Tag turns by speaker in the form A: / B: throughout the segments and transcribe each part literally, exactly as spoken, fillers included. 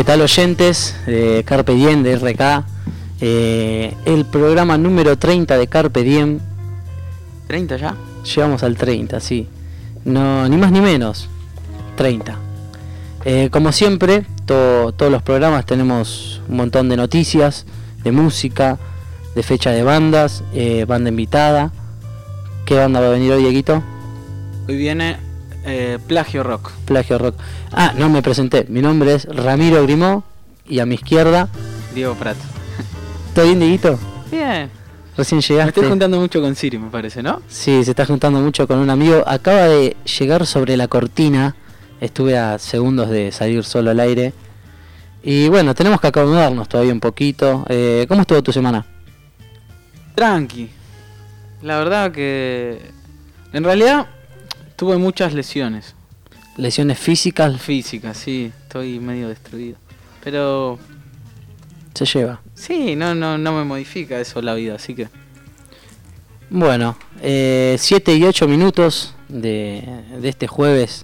A: ¿Qué tal, oyentes de Carpe Diem de R K? Eh, el programa número treinta de Carpe Diem.
B: ¿treinta ya?
A: Llegamos al treinta, sí. No, ni más ni menos. treinta. Eh, como siempre, to, todos los programas tenemos un montón de noticias, de música, de fecha de bandas, eh, banda invitada. ¿Qué banda va a venir hoy, Dieguito?
B: Hoy viene eh, Plagio Rock.
A: Plagio Rock. Ah, no me presenté. Mi nombre es Ramiro Grimó y a mi izquierda
B: Diego Prat.
A: ¿Todo bien, Dieguito?
B: Bien.
A: Recién llegaste.
B: Me estoy juntando mucho con Siri, me parece, ¿no?
A: Sí, se está juntando mucho con un amigo. Acaba de llegar sobre la cortina. Estuve a segundos de salir solo al aire. Y bueno, tenemos que acomodarnos todavía un poquito. Eh, ¿Cómo estuvo tu semana?
B: Tranqui. La verdad que... En realidad, tuve muchas lesiones.
A: ¿Lesiones físicas?
B: Físicas, sí. Estoy medio destruido. Pero...
A: Se lleva.
B: Sí, no, no, no me modifica eso la vida, así que...
A: Bueno, eh, siete y ocho minutos de, de este jueves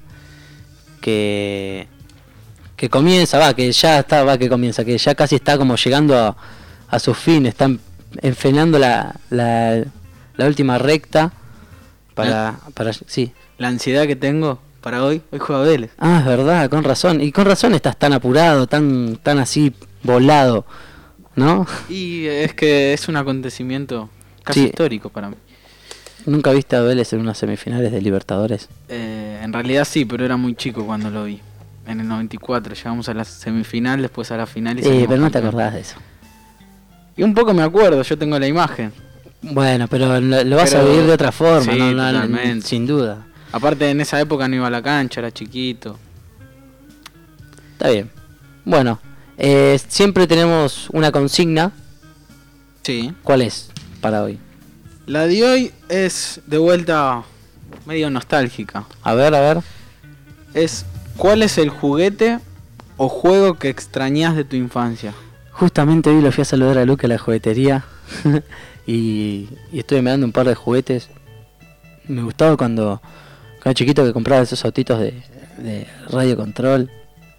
A: que, que comienza, va, que ya está, va, que comienza, que ya casi está como llegando a, a su fin, están enfrenando la, la, la última recta para,
B: ¿Eh?
A: para, sí.
B: La ansiedad que tengo para hoy, hoy juega Vélez.
A: Ah, es verdad, con razón, y con razón estás tan apurado, tan, tan así volado, ¿no?
B: Y es que es un acontecimiento casi
A: Sí.
B: histórico para mí.
A: ¿Nunca viste a Vélez en unas semifinales de Libertadores?
B: Eh, en realidad sí, pero era muy chico cuando lo vi. En el noventa y cuatro llegamos a la semifinal, después a la final y
A: Eh,
B: salimos
A: pero no te
B: campeón.
A: acordás de eso.
B: Y un poco me acuerdo, yo tengo la imagen.
A: Bueno, pero lo, lo vas
B: Pero-
A: a vivir de otra forma,
B: sí,
A: no, no, no,
B: totalmente.
A: sin duda.
B: Aparte en esa época no iba a la cancha, era chiquito.
A: Está bien. Bueno, eh, siempre tenemos una consigna.
B: Sí.
A: ¿Cuál es para hoy?
B: La de hoy es de vuelta medio nostálgica.
A: A ver, a ver.
B: Es ¿cuál es el juguete o juego que extrañás de tu infancia?
A: Justamente hoy lo fui a saludar a Luca a la juguetería y, y estuve mirando un par de juguetes. Me gustaba cuando, cuando era chiquito que compraba esos autitos de, de radio control.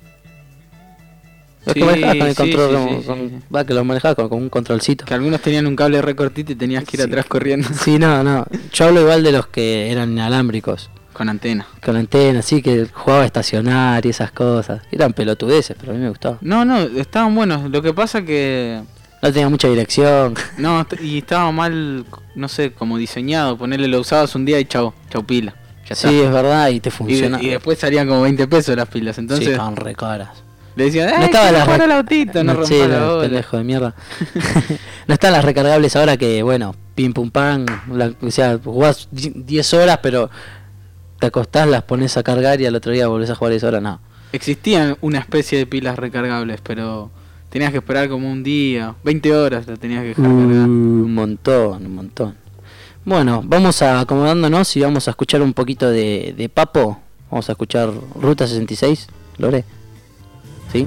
A: Los
B: Sí,
A: que manejabas con el
B: sí,
A: control,
B: sí,
A: como-
B: sí,
A: con-
B: sí.
A: va, que los manejabas con, con un controlcito.
B: Que algunos tenían un cable re cortito y tenías que ir
A: Sí.
B: atrás corriendo.
A: Sí, no, no. Yo hablo igual de los que eran inalámbricos.
B: Con antena.
A: Con antena, sí, que jugaba a estacionar y esas cosas. Eran pelotudeces, pero a mí me gustaba.
B: No, no, estaban buenos. Lo que pasa que...
A: No tenía mucha dirección.
B: No, est- y estaba mal, no sé, como diseñado. Ponerle lo usabas un día y chau, chau pila. Ya está.
A: Sí, es verdad, y te
B: Y, de-
A: funciona.
B: y después salían como veinte pesos las pilas.
A: Sí,
B: Entonces
A: estaban re caras.
B: le decían,
A: No
B: ¡eh,
A: estaba
B: quiero
A: la
B: jugar
A: re-
B: al autito! No,
A: No,
B: rompa
A: sí,
B: la
A: la-
B: bola.
A: pendejo de mierda. No están las recargables ahora que, bueno, pim pum pam. la- o sea, jugás diez horas, pero te acostás, las pones a cargar y al otro día volvés a jugar diez horas. No.
B: Existían una especie de pilas recargables, pero tenías que esperar como un día, veinte horas la tenías que dejar
A: Uh,
B: cargar.
A: un montón, un montón. Bueno, vamos a acomodándonos y vamos a escuchar un poquito de, de Papo. Vamos a escuchar Ruta sesenta y seis, Lore. ¿Sí?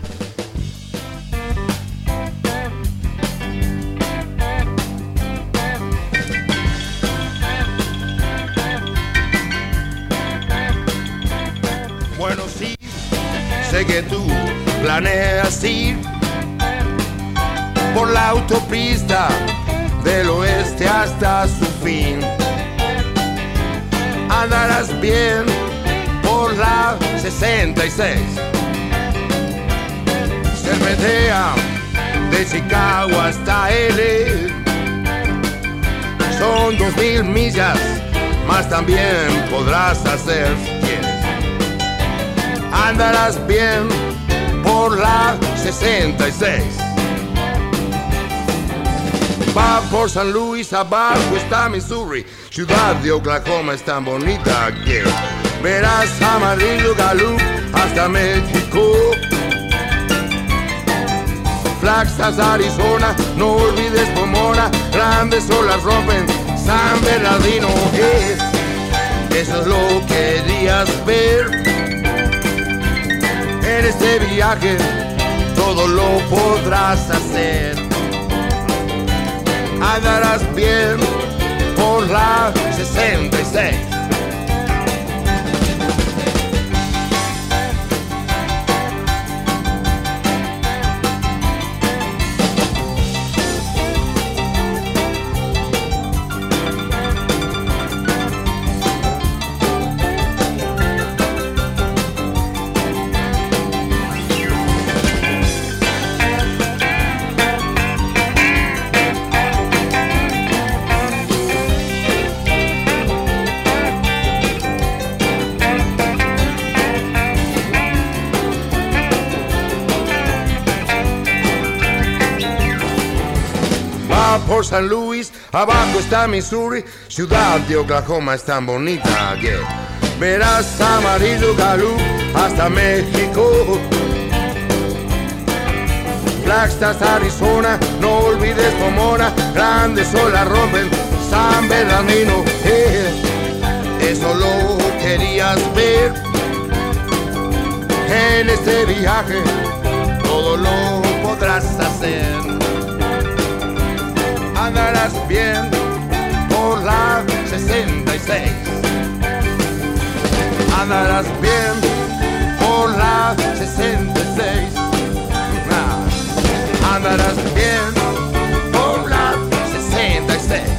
C: Bueno, sí, sé que tú planeas ir por la autopista del oeste hasta su fin. Andarás bien por la sesenta y seis. Cervetea de Chicago hasta L A. Son dos mil millas, más también podrás hacer si quieres. Andarás bien por la sesenta y seis. Va por San Luis, abajo está Missouri. Ciudad de Oklahoma es tan bonita que verás Amarillo, Gallup hasta México. Flagstaff, Arizona, no olvides Pomona. Grandes olas rompen San Bernardino. Eh, Eso es lo que querías ver. En este viaje todo lo podrás hacer. Andarás bien por la sesenta y seis. por San Luis, abajo está Missouri, ciudad de Oklahoma es tan bonita que verás Amarillo Galú hasta México. Flagstaff, Arizona, no olvides Pomona, grandes olas rompen San Bernardino. Eh, eso lo querías ver en este viaje, todo lo podrás hacer. Andarás bien por la sesenta y seis. Andarás bien por la sesenta y seis. Ah, andarás bien por la sesenta y seis.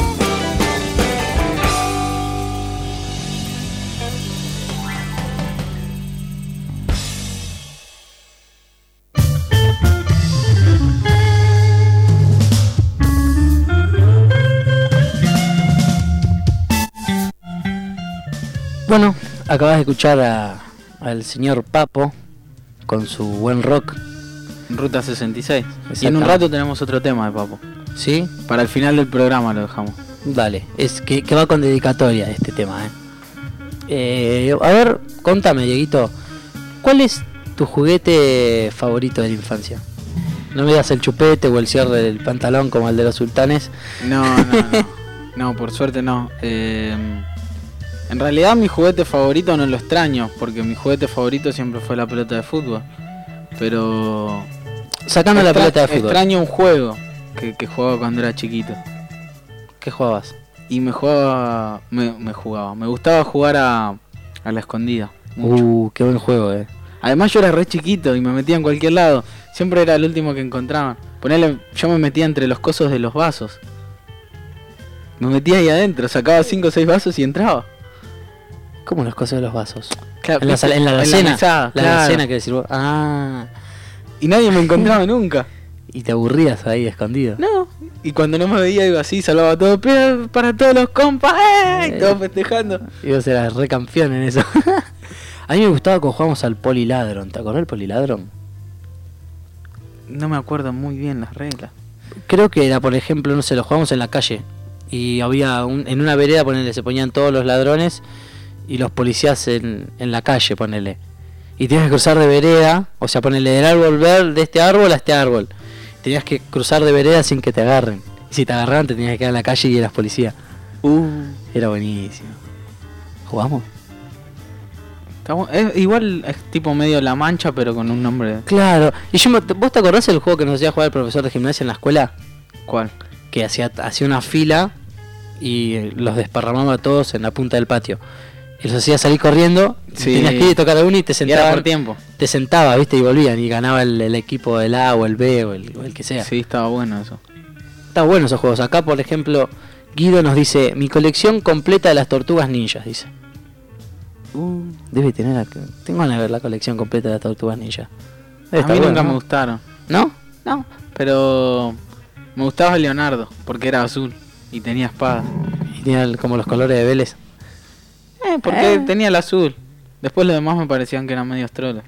A: Bueno, acabas de escuchar a, al señor Papo con su buen rock.
B: Ruta sesenta y seis. Y en un rato tenemos otro tema de Papo.
A: ¿Sí?
B: Para el final del programa lo dejamos.
A: Dale, es que, que va con dedicatoria este tema, ¿eh? Eh, a ver, contame, Dieguito, ¿cuál es tu juguete favorito de la infancia? No me das el chupete o el cierre del pantalón como el de los sultanes.
B: No, no, no. No, por suerte no. Eh... En realidad mi juguete favorito no lo extraño, porque mi juguete favorito siempre fue la pelota de fútbol. Pero...
A: Sacando la pelota de fútbol.
B: Extraño un juego que, que jugaba cuando era chiquito.
A: ¿Qué jugabas?
B: Y me jugaba... Me, me jugaba. Me gustaba jugar a, a la escondida. Mucho.
A: Uh, qué buen juego, eh.
B: Además yo era re chiquito y me metía en cualquier lado. Siempre era el último que encontraban. Ponele, yo me metía entre los cosos de los vasos. Me metía ahí adentro, sacaba cinco o seis vasos y entraba.
A: ¿Cómo las cosas de los vasos?
B: Claro,
A: en la, en la alacena.
B: En la mesada,
A: la
B: claro.
A: alacena que decir vos. Ah.
B: Y nadie me encontraba nunca.
A: Y te aburrías ahí escondido.
B: No. Y cuando no me veía iba así, salvaba todo. Pero para todos los compas, ¡eh! Y todos festejando.
A: Y vos eras re campeón en eso. A mí me gustaba cuando jugábamos al poliladron. ¿Te acordás del poliladron?
B: No me acuerdo muy bien las reglas.
A: Creo que era, por ejemplo, no sé, lo jugábamos en la calle. Y había un, en una vereda, ponele, se ponían todos los ladrones y los policías en, en la calle, ponele. Y tenías que cruzar de vereda, o sea, ponele del árbol verde, de este árbol a este árbol. Tenías que cruzar de vereda sin que te agarren. Y si te agarraban te tenías que quedar en la calle y eras policía.
B: Uh.
A: Era buenísimo. ¿Jugamos?
B: Es, igual es tipo medio La Mancha, pero con un nombre.
A: Claro. Y yo, ¿vos te acordás del juego que nos hacía jugar el profesor de gimnasia en la escuela?
B: ¿Cuál?
A: Que hacía, hacía una fila y los desparramaba a todos en la punta del patio. Y los hacía salir corriendo,
B: sí.
A: Tenías que ir a tocar a uno y te sentaban.
B: Y era por tiempo.
A: Te sentaba, viste, y volvían y ganaba el, el equipo del A o el B o el, o el que sea.
B: Sí, estaba bueno eso.
A: Está bueno esos juegos. Acá, por ejemplo, Guido nos dice, mi colección completa de las tortugas ninjas, dice. Uh, debe tener la, tengo ganas de ver la colección completa de las tortugas ninjas.
B: Debe a mí bueno, nunca ¿no? me gustaron.
A: ¿No?
B: No, pero me gustaba Leonardo, porque era azul y tenía espada.
A: Y tenía el, como los colores de Vélez.
B: Eh, porque eh. tenía el azul. Después los demás me parecían que eran medios troles.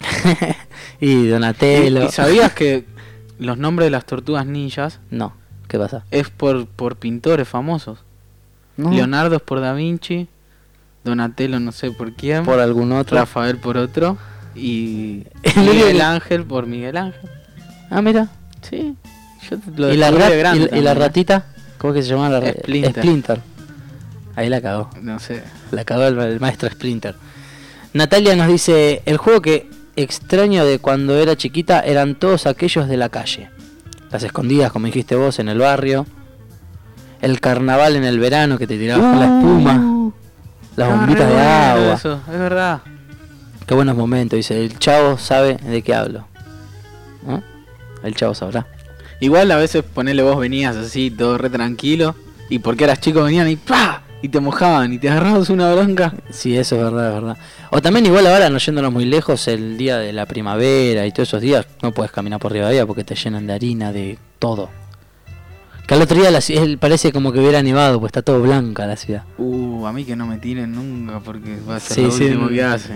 A: Y Donatello.
B: ¿Y, ¿Y sabías que los nombres de las tortugas ninjas?
A: No, ¿qué pasa?
B: Es por, por pintores famosos. No. Leonardo es por Da Vinci, Donatello no sé por quién,
A: por algún otro,
B: Rafael por otro y Miguel Ángel por Miguel Ángel.
A: Ah, mira.
B: Sí. Yo lo
A: ¿Y, la rat,
B: grande
A: y,
B: también,
A: ¿Y la ratita? ¿Cómo que se llama la ratita?
B: Splinter.
A: Splinter. Ahí la cagó.
B: No sé.
A: La cagó el, el maestro Splinter. Natalia nos dice, el juego que extraño de cuando era chiquita eran todos aquellos de la calle. Las escondidas, como dijiste vos, en el barrio. El carnaval en el verano que te tirabas uh, con la espuma. Las bombitas de agua.
B: Eso, es verdad.
A: Qué buenos momentos, dice. El chavo sabe de qué hablo. ¿No? El chavo sabrá.
B: Igual a veces ponele vos venías así, todo re tranquilo. Y porque eras chico venían y ¡pah! Y te mojaban y te agarrabas una bronca.
A: Sí, eso es verdad, es verdad. O también igual ahora, no yéndonos muy lejos, el día de la primavera y todos esos días, no puedes caminar por Rivadavia porque te llenan de harina, de todo. Que al otro día la, parece como que hubiera nevado, pues está todo blanca la ciudad.
B: Uh, a mí que no me tiren nunca porque va a ser
A: sí,
B: lo
A: sí,
B: último que hace.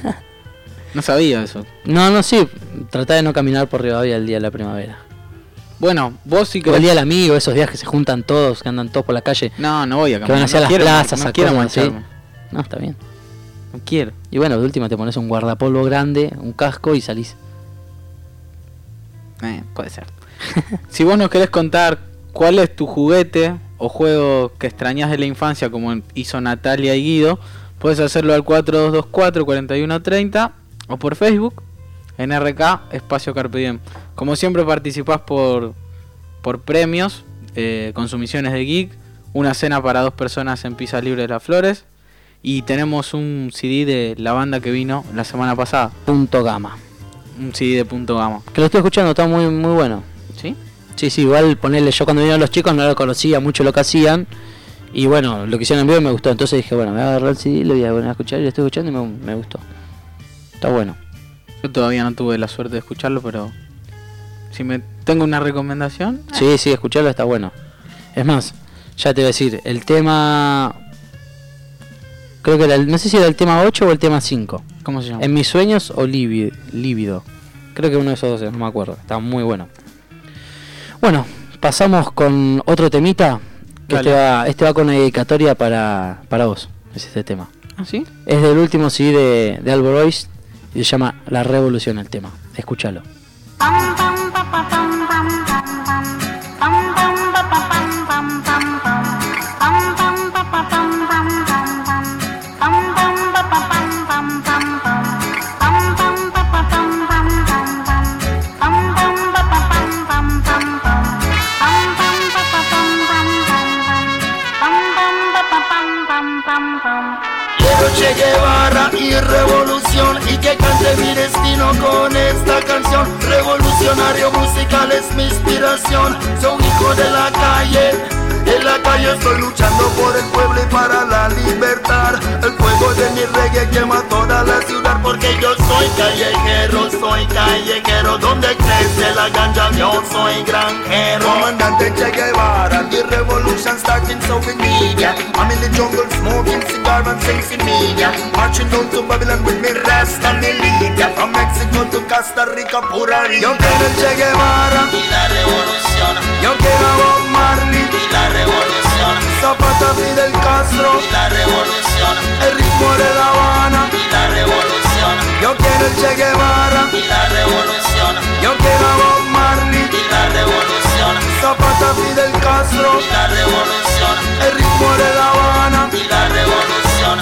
B: No sabía eso.
A: No, no, sí, tratá de no caminar por Rivadavia el día de la primavera.
B: Bueno, vos sí que...
A: O el día del amigo, esos días que se juntan todos, que andan todos por la calle.
B: No, no voy a
A: Que van hacia
B: no
A: las
B: quiero,
A: plazas,
B: no
A: a
B: quiero
A: cosas así.
B: mancharme.
A: No, está bien.
B: No quiero.
A: Y bueno, de última te pones un guardapolvo grande, un casco y salís.
B: Eh, puede ser. Si vos nos querés contar cuál es tu juguete o juego que extrañás de la infancia, como hizo Natalia y Guido, puedes hacerlo al cuatro dos dos cuatro, cuatro uno tres cero o por Facebook en R K Espacio Carpe Diem. Como siempre participás por, por premios, eh, consumiciones de geek, una cena para dos personas en Pizza Libre de las Flores, y tenemos un C D de la banda que vino la semana pasada.
A: Punto Gama.
B: Un C D de Punto Gama.
A: Que lo estoy escuchando, está muy muy bueno.
B: ¿Sí?
A: Sí, sí, igual ponerle, yo cuando vinieron los chicos no lo conocía mucho lo que hacían. Y bueno, lo que hicieron en vivo me gustó. Entonces dije, bueno, me voy a agarrar el C D, lo voy a poner a escuchar y lo estoy escuchando y me, me gustó. Está bueno.
B: Yo todavía no tuve la suerte de escucharlo, pero si me tengo una recomendación...
A: Sí, sí, escucharlo está bueno. Es más, ya te voy a decir, el tema... Creo que era el, no sé si era el tema ocho o el tema cinco.
B: ¿Cómo se llama?
A: En mis sueños o lívido, lívido. Creo que uno de esos dos, no me acuerdo. Está muy bueno. Bueno, pasamos con otro temita. Que este va, este va con una dedicatoria para, para vos. Es este tema.
B: ¿Ah, sí?
A: Es del último C D de, de Alborois y se llama La Revolución el tema. Escúchalo.
C: Che Guevara y revolución, y que cante mi destino con esta canción. Revolucionario musical es mi inspiración. Soy hijo de la calle, en la calle estoy luchando por el pueblo y para la libertad. El fuego de mi reggae quema toda la ciudad, porque yo soy callejero, soy callejero. Donde crece la ganja yo soy granjero. Comandante Che Guevara, the revolution starting so we need ya. I'm in the jungle smoking cigar and singing media, marching down to Babylon with me Rasta militia. From Mexico to Costa Rica, pura vida. Yo quiero el Che Guevara y la revolución. Yo quiero a Bob Marley y la revolución. Zapata, Fidel Castro y la revolución. El ritmo de La Habana y la revolución. Yo quiero el Che Guevara y la revolución. Yo quiero a Bob Marley y la revolución. Zapata, Fidel Castro y la revolución. El ritmo de La Habana y la revolución.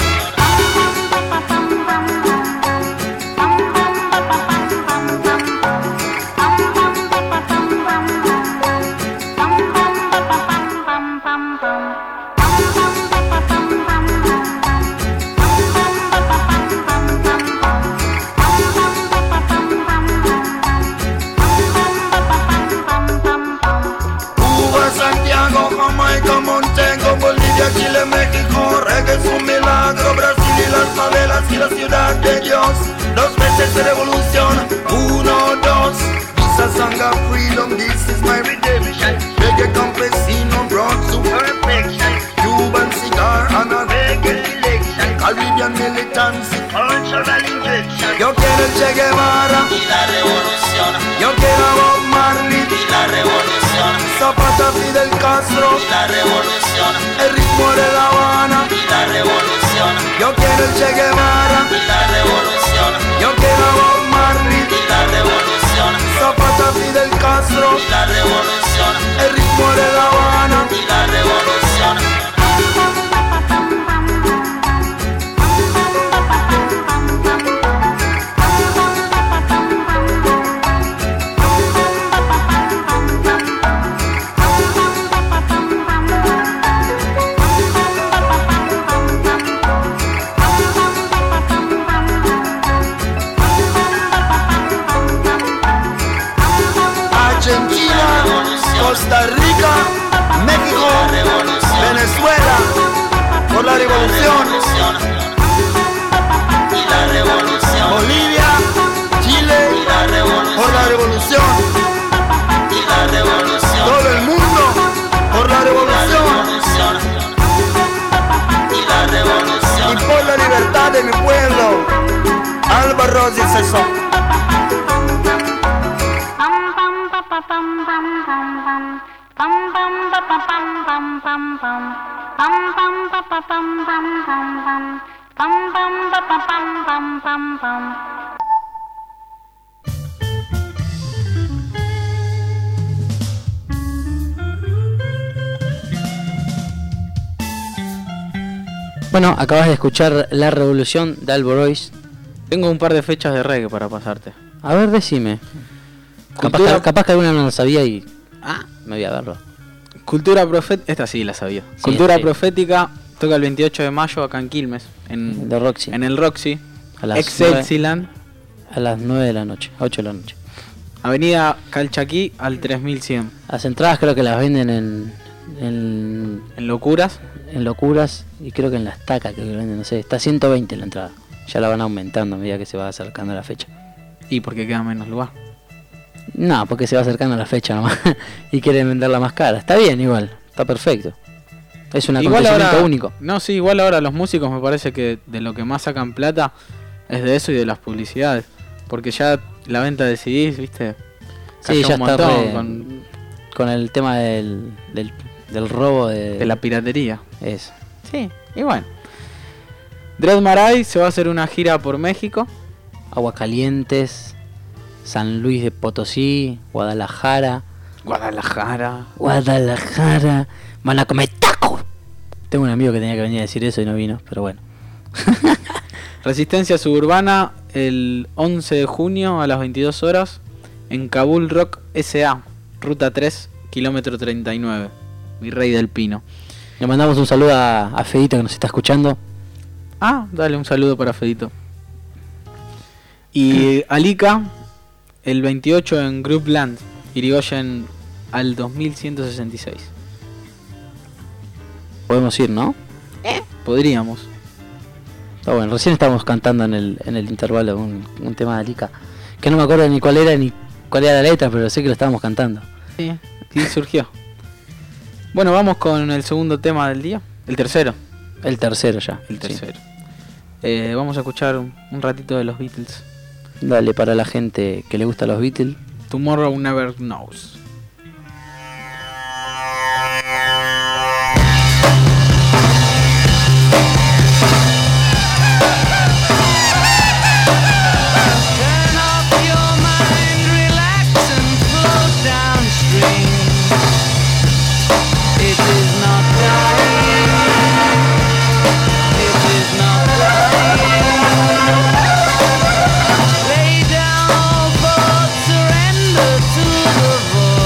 C: Chile, México, reggae es un milagro. Brasil y las favelas y la ciudad de Dios. Dos veces de revolución, uno, dos. Visa, sanga, freedom, this is my redemption. Reggae campesino brought to perfection. Cuban cigar and a reggae election. Caribbean militancy, cultural injection. Yo quiero el Che Guevara y la revolución. Yo quiero a Bob Marley y la revolución. Zapata, Fidel Castro y la revolución. El ritmo de La Habana y la revolución. Yo quiero el Che Guevara y la revolución. Yo quiero a Bob Marley y la revolución. Zapata, Fidel Castro y la revolución. El ritmo de La Habana y la revolución. Costa Rica, México, Venezuela, por la revolución, y la revolución. Bolivia, Chile, y la revolución. Por la revolución, y la revolución. Todo el mundo, por la revolución, y la revolución. Y por la libertad de mi pueblo, Álvaro y César.
A: Bueno, acabas de escuchar La Revolución de Alborois.
B: Tengo un par de fechas de reggae para pasarte.
A: A ver, decime. Capaz,
B: Cultura-
A: que, capaz que alguna no lo sabía y
B: Ah,
A: me voy a verlo.
B: Cultura profética. Esta sí la sabía.
A: Sí,
B: Cultura
A: sí.
B: profética toca el veintiocho de mayo acá en Quilmes. En,
A: De Roxy.
B: en el Roxy.
A: A las
B: Excelsiland.
A: A las nueve de la noche, ocho de la noche.
B: Avenida Calchaquí al tres mil cien.
A: Las entradas creo que las venden en, en,
B: En Locuras.
A: en Locuras y creo que en la Estaca creo que lo venden, no sé, está ciento veinte la entrada. Ya la van aumentando a medida que se va acercando la fecha.
B: Y porque queda menos lugar.
A: No, porque se va acercando la fecha nomás y quieren venderla más cara. Está bien igual, está perfecto. Es un
B: Igual
A: acontecimiento
B: ahora,
A: único.
B: No, sí, igual ahora los músicos me parece que de lo que más sacan plata es de eso y de las publicidades. Porque ya la venta de C Ds, viste,
A: Sí,
B: cayó
A: ya
B: un
A: está
B: montón
A: re-
B: con,
A: con el tema del, del, del robo de,
B: de la piratería.
A: es.
B: Sí, y bueno. Dread Marai se va a hacer una gira por México.
A: Aguascalientes, San Luis de Potosí, Guadalajara,
B: Guadalajara.
A: Guadalajara, van a comer taco. Tengo un amigo que tenía que venir a decir eso y no vino, pero bueno.
B: Resistencia Suburbana el once de junio a las veintidós horas en Kabul Rock S A, ruta tres, kilómetro treinta y nueve, Virrey del Pino.
A: Le mandamos un saludo a, a Fedito que nos está escuchando.
B: Ah, dale un saludo para Fedito. Y Alica el veintiocho en Groupland, Irigoyen al dos mil ciento sesenta y seis.
A: Podemos ir, ¿no?
B: Podríamos.
A: Está bueno, recién estábamos cantando en el, en el intervalo un, un tema de Alica. Que no me acuerdo ni cuál era ni cuál era la letra, pero sé que lo estábamos cantando.
B: Sí, sí surgió. Bueno, vamos con el segundo tema del día. El tercero.
A: El tercero ya.
B: El
A: sí.
B: tercero. Eh, vamos a escuchar un, un ratito de los Beatles.
A: Dale, para la gente que le gusta los Beatles.
B: Tomorrow Never Knows.
D: Turn off your mind, relax and float downstream. It is not dying. It is not dying. Lay down all thoughts, surrender to the void.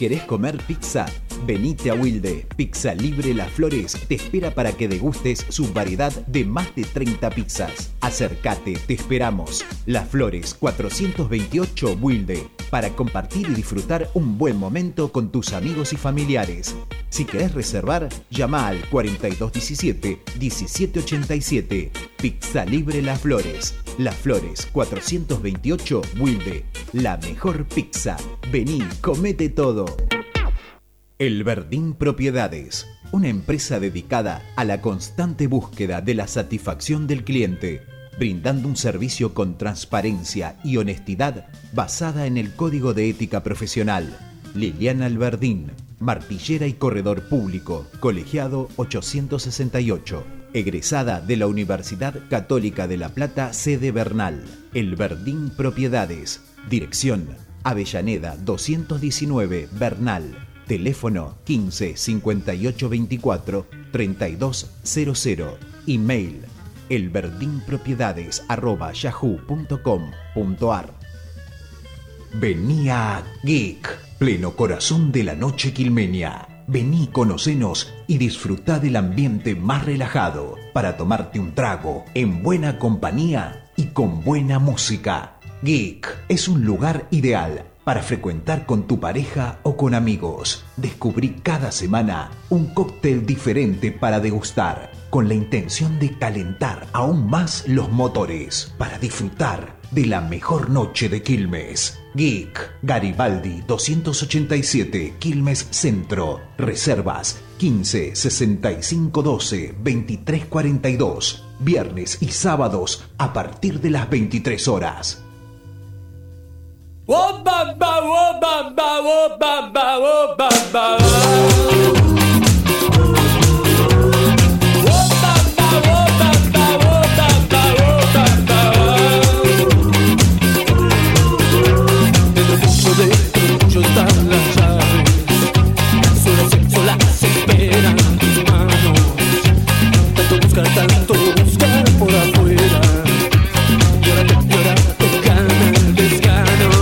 E: ¿Querés comer pizza? Venite a Wilde. Pizza Libre Las Flores te espera para que degustes su variedad de más de treinta pizzas. Acércate, te esperamos. Las Flores cuatrocientos veintiocho Wilde, para compartir y disfrutar un buen momento con tus amigos y familiares. Si querés reservar, llama al cuarenta y dos diecisiete, diecisiete ochenta y siete. Pizza Libre Las Flores. Las Flores cuatrocientos veintiocho Wilde. La mejor pizza. Vení, comete todo. El Verdín Propiedades, una empresa dedicada a la constante búsqueda de la satisfacción del cliente, brindando un servicio con transparencia y honestidad basada en el Código de Ética Profesional. Liliana Alberdín, martillera y corredor público, colegiado ochocientos sesenta y ocho, egresada de la Universidad Católica de La Plata, sede Bernal. El Verdín Propiedades, dirección Avellaneda doscientos diecinueve, Bernal. Teléfono quince cincuenta y ocho veinticuatro treinta y dos cero cero. Email elverdinpropiedades arroba yahoo punto com punto ar. Vení a Geek, pleno corazón de la noche quilmeña. Vení, conocenos y disfrutá del ambiente más relajado para tomarte un trago en buena compañía y con buena música. Geek es un lugar ideal para frecuentar con tu pareja o con amigos. Descubrí cada semana un cóctel diferente para degustar, con la intención de calentar aún más los motores, para disfrutar de la mejor noche de Quilmes. Geek, Garibaldi doscientos ochenta y siete, Quilmes Centro. Reservas quince sesenta y cinco doce veintitrés cuarenta y dos. Viernes y sábados a partir de las veintitrés horas.
D: Oh, ba, ba, oh, ba, ba, oh, ba, ba, oh, ba, ba. Oh, ba, ba, oh, ba, ba, oh, ba, ba, oh, ba, ba. En el fondo de tu orgullo están las llaves. Solo sexo las esperan tus manos. Tanto buscar, tanto buscar por afuera. Y ahora te, y ahora te gana el desgano.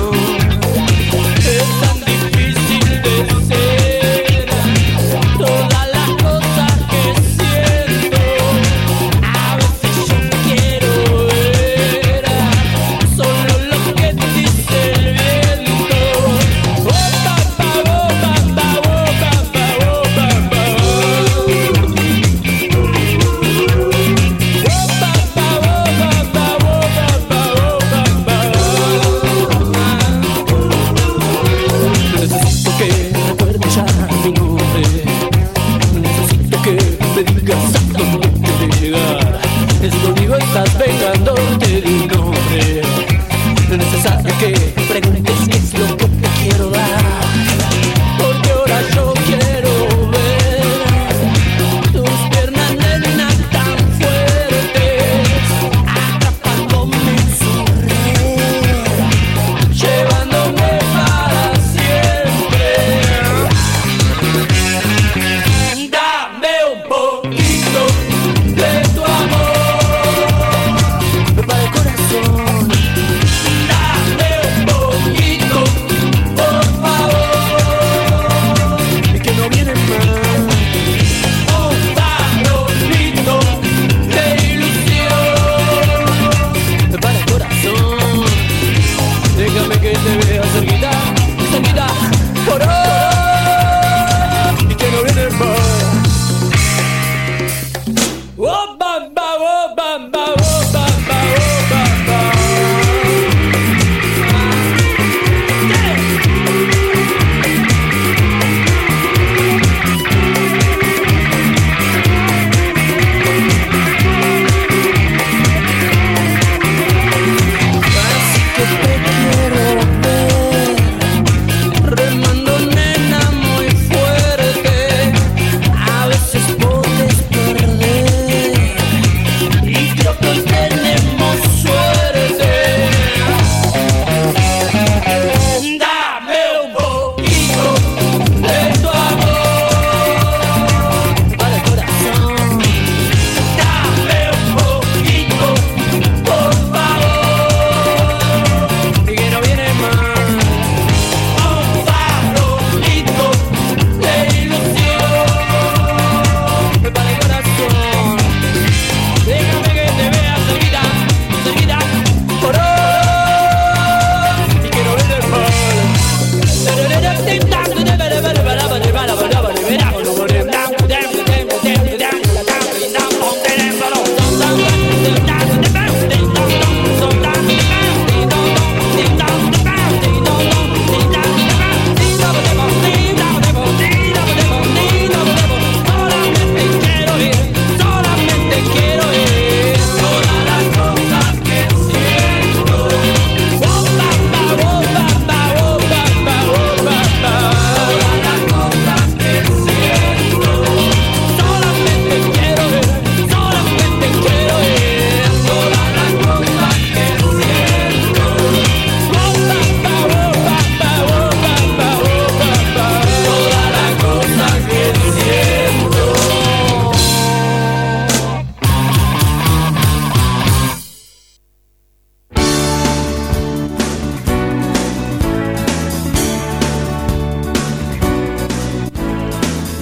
D: Estás vengándote de un nombre. No es necesario que preguntes qué es lo que te quiero dar, porque ahora yo quiero ver tus piernas, nena, tan fuertes, atrapándome en su red, llevándome para siempre. Dame un poquito de tu amor. Corazón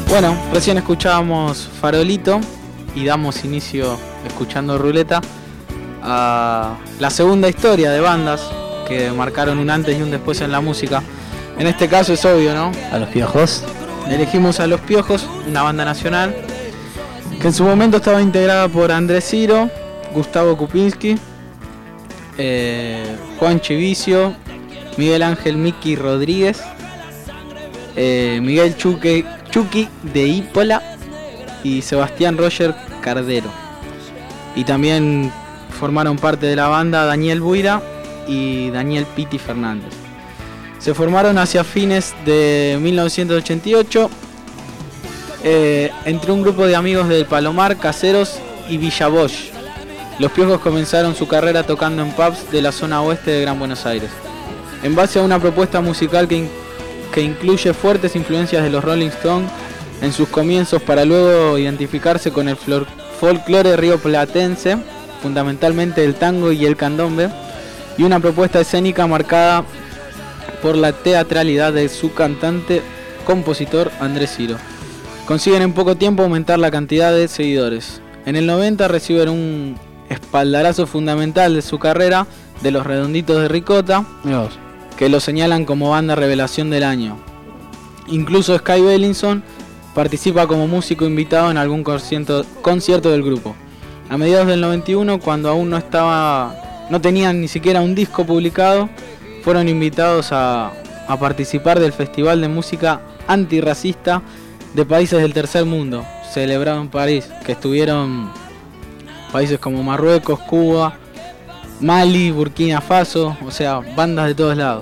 B: Bueno, recién escuchábamos Farolito y damos inicio, escuchando Ruleta, a la segunda historia de bandas que marcaron un antes y un después en la música. En este caso es obvio, ¿no?
A: A los Piojos.
B: Elegimos a Los Piojos, una banda nacional que en su momento estaba integrada por Andrés Ciro, Gustavo Kupinski, eh, Juan Chivicio, Miguel Ángel Miki Rodríguez, eh, Miguel Chuque, Chucky de Ípola y Sebastián Roger Cardero. Y también formaron parte de la banda Daniel Buira y Daniel Piti Fernández. Se formaron hacia fines de mil novecientos ochenta y ocho eh, entre un grupo de amigos del Palomar, Caseros y Villa Bosch. Los Piojos comenzaron su carrera tocando en pubs de la zona oeste de Gran Buenos Aires, en base a una propuesta musical que, in- que incluye fuertes influencias de los Rolling Stones en sus comienzos, para luego identificarse con el flor- folclore rioplatense, fundamentalmente el tango y el candombe, y una propuesta escénica marcada por la teatralidad de su cantante, compositor Andrés Ciro. Consiguen en poco tiempo aumentar la cantidad de seguidores. En el noventa reciben un espaldarazo fundamental de su carrera de los Redonditos de Ricota, que lo señalan como banda revelación del año. Incluso Sky Bellinson participa como músico invitado en algún concierto, concierto del grupo. A mediados del noventa y uno, cuando aún no estaba, no tenían ni siquiera un disco publicado, fueron invitados a, a participar del Festival de Música Antirracista de Países del Tercer Mundo, celebrado en París, que estuvieron países como Marruecos, Cuba, Mali, Burkina Faso, o sea, bandas de todos lados.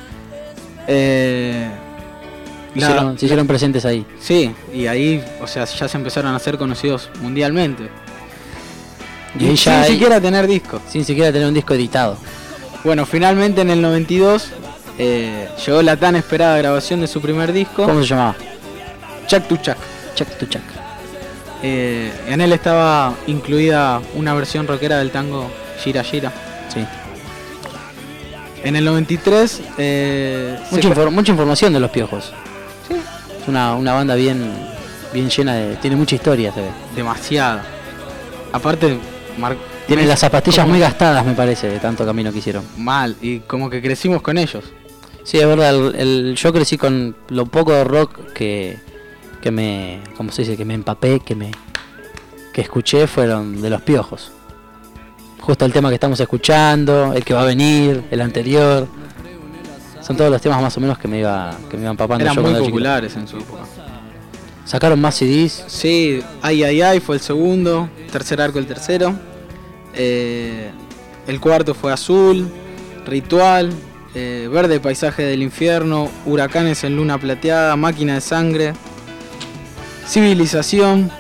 B: Eh, la-
A: Hicieron- se hicieron presentes ahí.
B: sí, y ahí, o sea, ya se empezaron a ser conocidos mundialmente.
A: Y ahí
B: sin
A: ya hay-
B: siquiera tener discos.
A: Sin siquiera tener un disco editado.
B: Bueno, finalmente en el noventa y dos eh, llegó la tan esperada grabación de su primer disco,
A: ¿Cómo se llamaba?
B: Chac to Chac.
A: Chac to Chac.
B: Eh, en él estaba incluida una versión rockera del tango Gira Gira.
A: Sí.
B: En el noventa y tres eh, se
A: Mucha,
B: fue-
A: infor- mucha información de los Piojos. Es una, una banda bien, bien llena de. Tiene mucha historia, se ve.
B: demasiada. Aparte, mar-
A: Tiene
B: me-
A: las zapatillas
B: como-
A: muy gastadas, me parece, de tanto camino que hicieron.
B: mal, y como que crecimos con ellos.
A: Sí, es verdad, el, el- yo crecí con lo poco de rock que, que me, ¿cómo se dice? Que me empapé, que me que escuché fueron de los Piojos. Justo el tema que estamos escuchando, el que va a venir, el anterior. Son todos los temas más o menos que me iba, que me iban empapando.
B: Eran
A: yo
B: muy
A: cuando era chiquito.
B: populares en su época.
A: Sacaron más C Ds.
B: Sí, Ay Ay Ay fue el segundo, Tercer Arco el tercero, eh, el cuarto fue Azul, Ritual, eh, Verde Paisaje del Infierno, Huracanes en Luna Plateada, Máquina de Sangre, Civilización.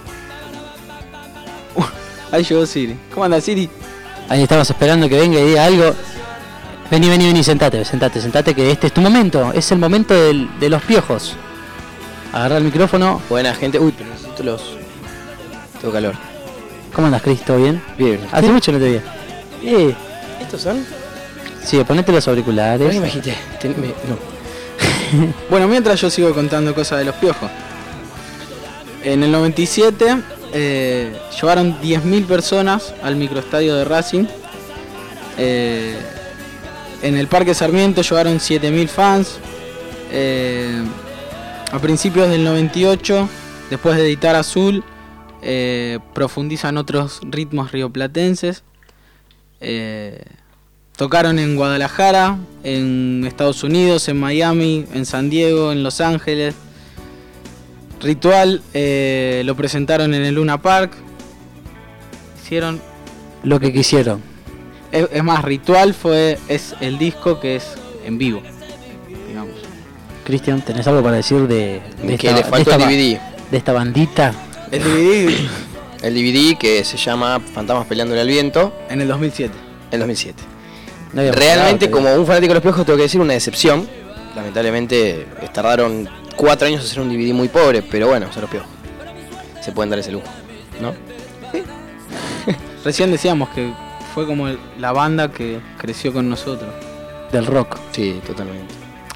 B: Uh, ahí llegó Siri. ¿Cómo anda Siri?
A: Ahí estabas esperando que venga y diga algo. Vení, vení, vení, sentate, sentate, sentate, que este es tu momento. Es el momento del- de los Piojos. Agarra el micrófono.
F: Buena gente. Uy, pero necesito los. Tengo calor.
A: ¿Cómo andas, Cris? ¿Todo bien?
F: Bien.
A: Hace mucho no te veía. Eh,
F: ¿Estos son?
A: sí, ponete los auriculares.
F: No me imaginé. Ten- me- no.
B: Bueno, mientras yo sigo contando cosas de los Piojos. En el noventa y siete eh, llevaron diez mil personas al microestadio de Racing. Eh, en el Parque Sarmiento llevaron siete mil fans. Eh, a principios del noventa y ocho, después de editar Azul, eh, profundizan otros ritmos rioplatenses. Eh, tocaron en Guadalajara, en Estados Unidos, en Miami, en San Diego, en Los Ángeles. Ritual eh, lo presentaron en el Luna Park. Hicieron,
A: Lo que quisieron.
B: es, es más, Ritual fue es el disco que es en vivo, digamos.
A: Cristian, ¿tenés algo para decir de, de,
F: Que
A: esta,
F: le
A: de,
F: faltó
A: esta,
F: el
A: ba-
F: D V D.
A: de esta bandita?
B: El D V D
F: El D V D que se llama Fantasmas peleándole al viento
B: en el dos mil siete.
F: en dos mil siete.
A: No habíamos
F: Realmente,
A: hablado,
F: como un fanático de los Piojos, tengo que decir una decepción. Lamentablemente, tardaron cuatro años en hacer un D V D muy pobre, pero bueno, son los Piojos. Se pueden dar ese lujo, ¿no?
B: Recién decíamos que fue como el- la banda que creció con nosotros.
A: del rock.
F: Sí, totalmente.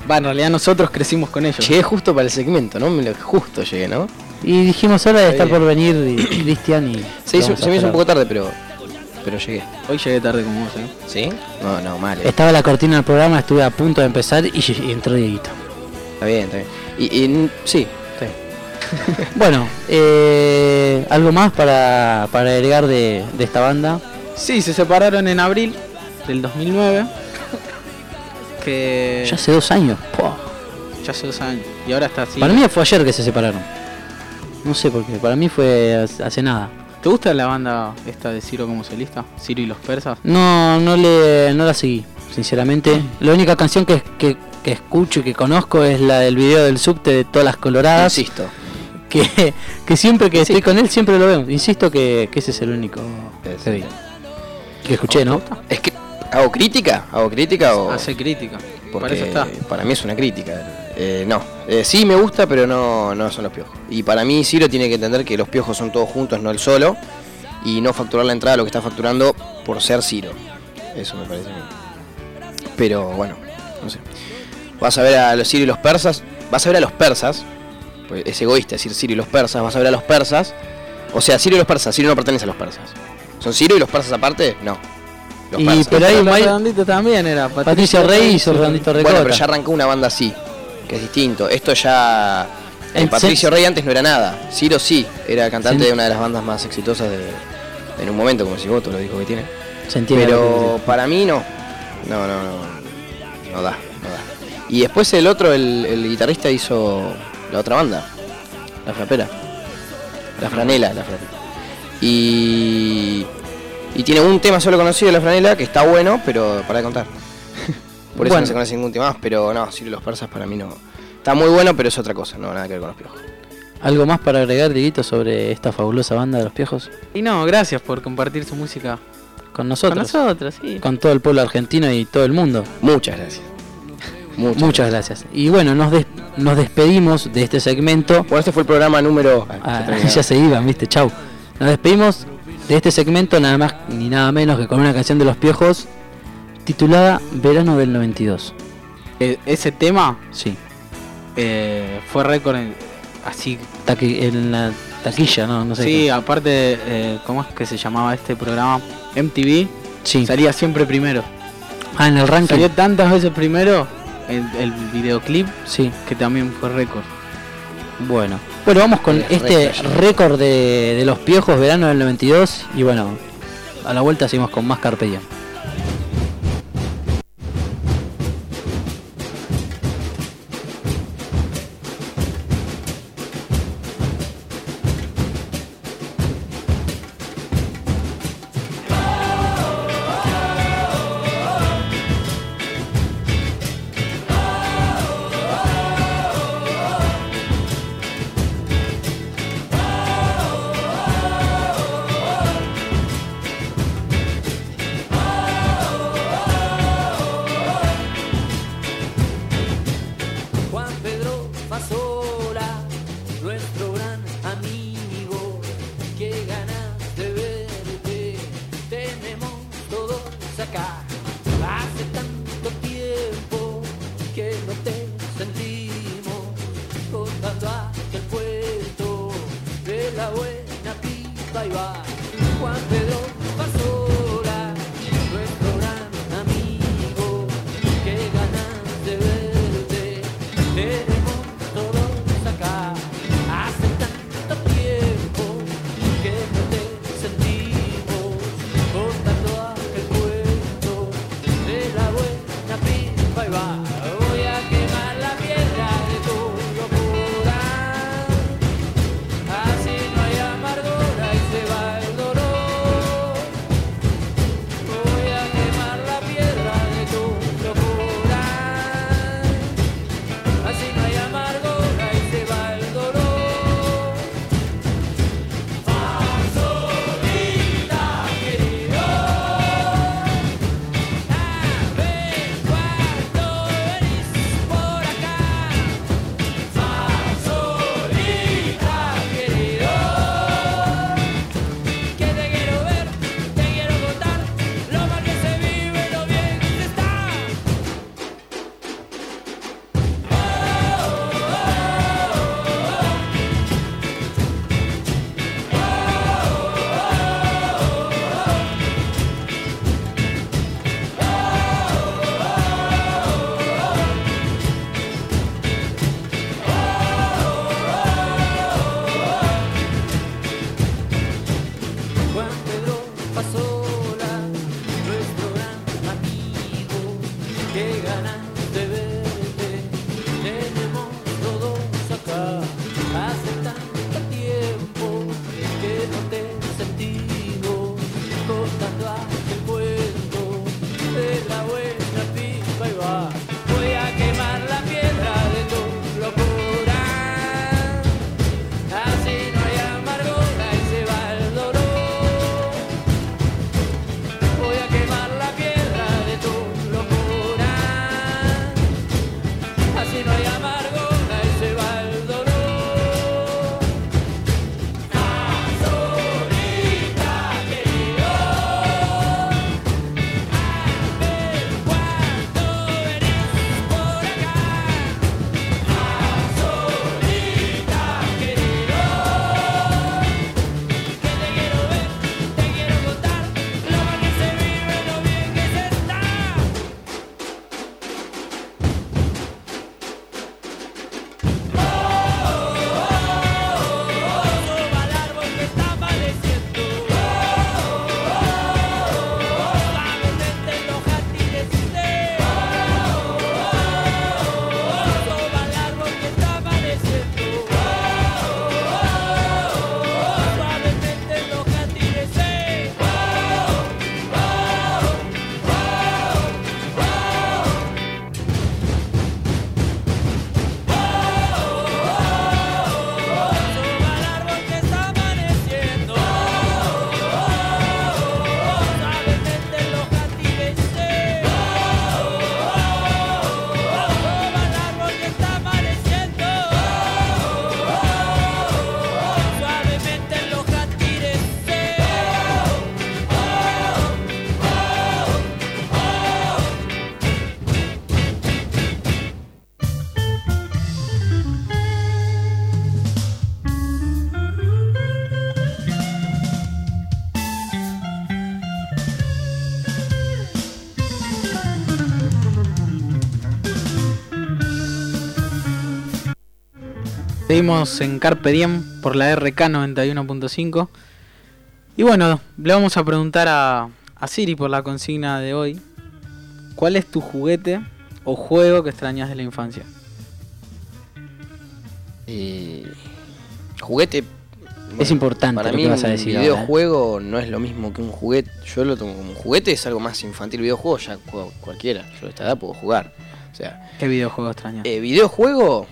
B: Va, en realidad nosotros crecimos con ellos.
F: Llegué justo para el segmento, ¿no? Me lo- Justo llegué, ¿no?
A: Y dijimos hora de estar
B: bien.
A: por venir y Cristian y...
F: Se, hizo-
A: vamos a
F: se me hizo un
A: esperar.
F: poco tarde, pero pero llegué.
B: Hoy llegué tarde como vos, ¿eh?
F: ¿Sí? No, no, mal. eh.
A: Estaba la cortina del programa, estuve a punto de empezar y, y entró Dieguito.
F: Está bien, está bien. Y, y sí, está bien.
A: Bueno, eh, algo más para, para agregar de, de esta banda.
B: Sí, se separaron en abril del dos mil nueve. Que
A: Ya hace dos años. Pua.
B: ya hace dos años. Y ahora está así.
A: Para mí fue ayer que se separaron. No sé por qué, para mí fue hace hace nada.
B: ¿Te gusta la banda esta de Ciro como solista? Ciro y los persas.
A: No, no le, no la seguí, sinceramente. La única canción que, que, que escucho y que conozco es la del video del subte de todas las coloradas.
F: Insisto.
A: Que, que siempre que estoy con él siempre lo veo. Insisto que, que ese es el único que vi. Que escuché, ¿no?
F: Es que hago crítica, hago crítica o
B: Hace crítica.
F: porque
B: Para eso está.
F: para mí es una crítica. Eh, no, eh, sí me gusta, pero no, no son los piojos. Y para mí Ciro tiene que entender que los piojos son todos juntos, no el solo, y no facturar la entrada a lo que está facturando por ser Ciro. Eso me parece a mí. Pero bueno, no sé. Vas a ver a los Ciro y los persas, vas a ver a los persas, pues es egoísta decir Ciro y los persas, vas a ver a los persas. O sea, Ciro y los persas, Ciro no pertenece a los persas. ¿Son Ciro y los persas aparte? No. Los
A: Y
F: persas.
A: pero ahí
B: Los
A: hay-
B: redonditos también era.
A: Patricio Rey hizo Redondito Recota.
F: Bueno, pero ya arrancó una banda así, que es distinto. Esto ya... El
A: El
F: Patricio
A: se-
F: Rey antes no era nada. Ciro sí, era cantante
A: Sí.
F: de una de las bandas más exitosas de, en un momento, como si voto lo dijo que tiene.
A: Se entiende. lo que
F: Pero
A: dice.
F: para mí no. No, no, no. No da, no da. Y después el otro, el, el guitarrista hizo la otra banda, La Frapera. La Franela, La Frapera. Y... Y tiene un tema solo conocido de La Franela, que está bueno, pero para de contar. Por eso
A: Bueno.
F: no se conoce ningún tema más, pero no, Ciro y los persas para mí no. Está muy bueno, pero es otra cosa, no nada que ver con los piojos.
A: ¿Algo más para agregar, Dieguito, sobre esta fabulosa banda de los piojos?
B: Y no, gracias por compartir su música
A: Con nosotros.
B: con nosotros, sí.
A: Con todo el pueblo argentino y todo el mundo.
F: Muchas gracias. Muchas,
A: Muchas gracias. Y bueno, nos, des- nos despedimos de este segmento.
F: Bueno, este fue el programa número... Ah,
A: Ah,
F: ya terminé.
A: ya se iban, viste, chau. Nos despedimos de este segmento nada más ni nada menos que con una canción de los piojos titulada Verano del noventa y dos.
B: Eh, ese tema
A: Sí,
B: eh, fue récord en- así.
A: Taqui- en la taquilla, no, no sé.
B: Sí, aparte, eh, ¿cómo es que se llamaba este programa? M T V.
A: Sí.
B: Salía siempre primero.
A: Ah, en el ranking.
B: Salió tantas veces primero el, el videoclip
A: Sí,
B: que también fue récord.
A: bueno. Bueno, vamos con
F: El
A: este
F: refresh.
A: récord de, de los piojos, verano del noventa y dos. Y bueno, a la vuelta seguimos con más Carpe Diem.
D: Juan Pedro Fasola, nuestro gran amigo, qué ganas de verte, tenemos todos acá. Hace tanto tiempo que no te sentimos, contando aquel cuento de la buena pipa y va. Juan Pedro Fasola, nuestro gran amigo, qué ganas de verte, tenemos todos acá. Hace tanto tiempo que no te sentimos, contando aquel cuento sola, nuestro gran amigo, qué ganas de verte, tenemos todos acá, hace tanto tiempo que no te sentimos, contando aquel cuento de la buena pipa y va, voy a quemar la piedra de tu locura, así no hay amargura y se va el dolor, voy a quemar la piedra de tu locura, así no hay amargura y se va el dolor. Solita querido, cuando venís por acá, solita querido, que te quiero ver, te quiero contar lo mal que se vive, lo bien que se está. Soba al árbol que está amaneciendo, suavemente en los jardines de. Soba al árbol que está amaneciendo, suavemente en los jardines de. Soba al árbol que está amaneciendo, suavemente en los jardines de. Soba al árbol que está amaneciendo, suavemente en los jardines de.
B: Seguimos en Carpe Diem por la R K noventa y uno punto cinco. Y bueno, le vamos a preguntar a, a Siri por la consigna de hoy. ¿Cuál es tu juguete o juego que extrañas de la infancia?
F: Eh, juguete.
A: Es importante
F: para
A: lo
F: mí
A: que vas a
F: un
A: decir ahora,
F: videojuego no es lo mismo que un juguete. Yo lo tomo como un juguete, es algo más infantil. Videojuego ya juego cualquiera. Yo a esta edad puedo jugar. O sea,
B: ¿Qué videojuego extrañas?
F: eh, videojuego.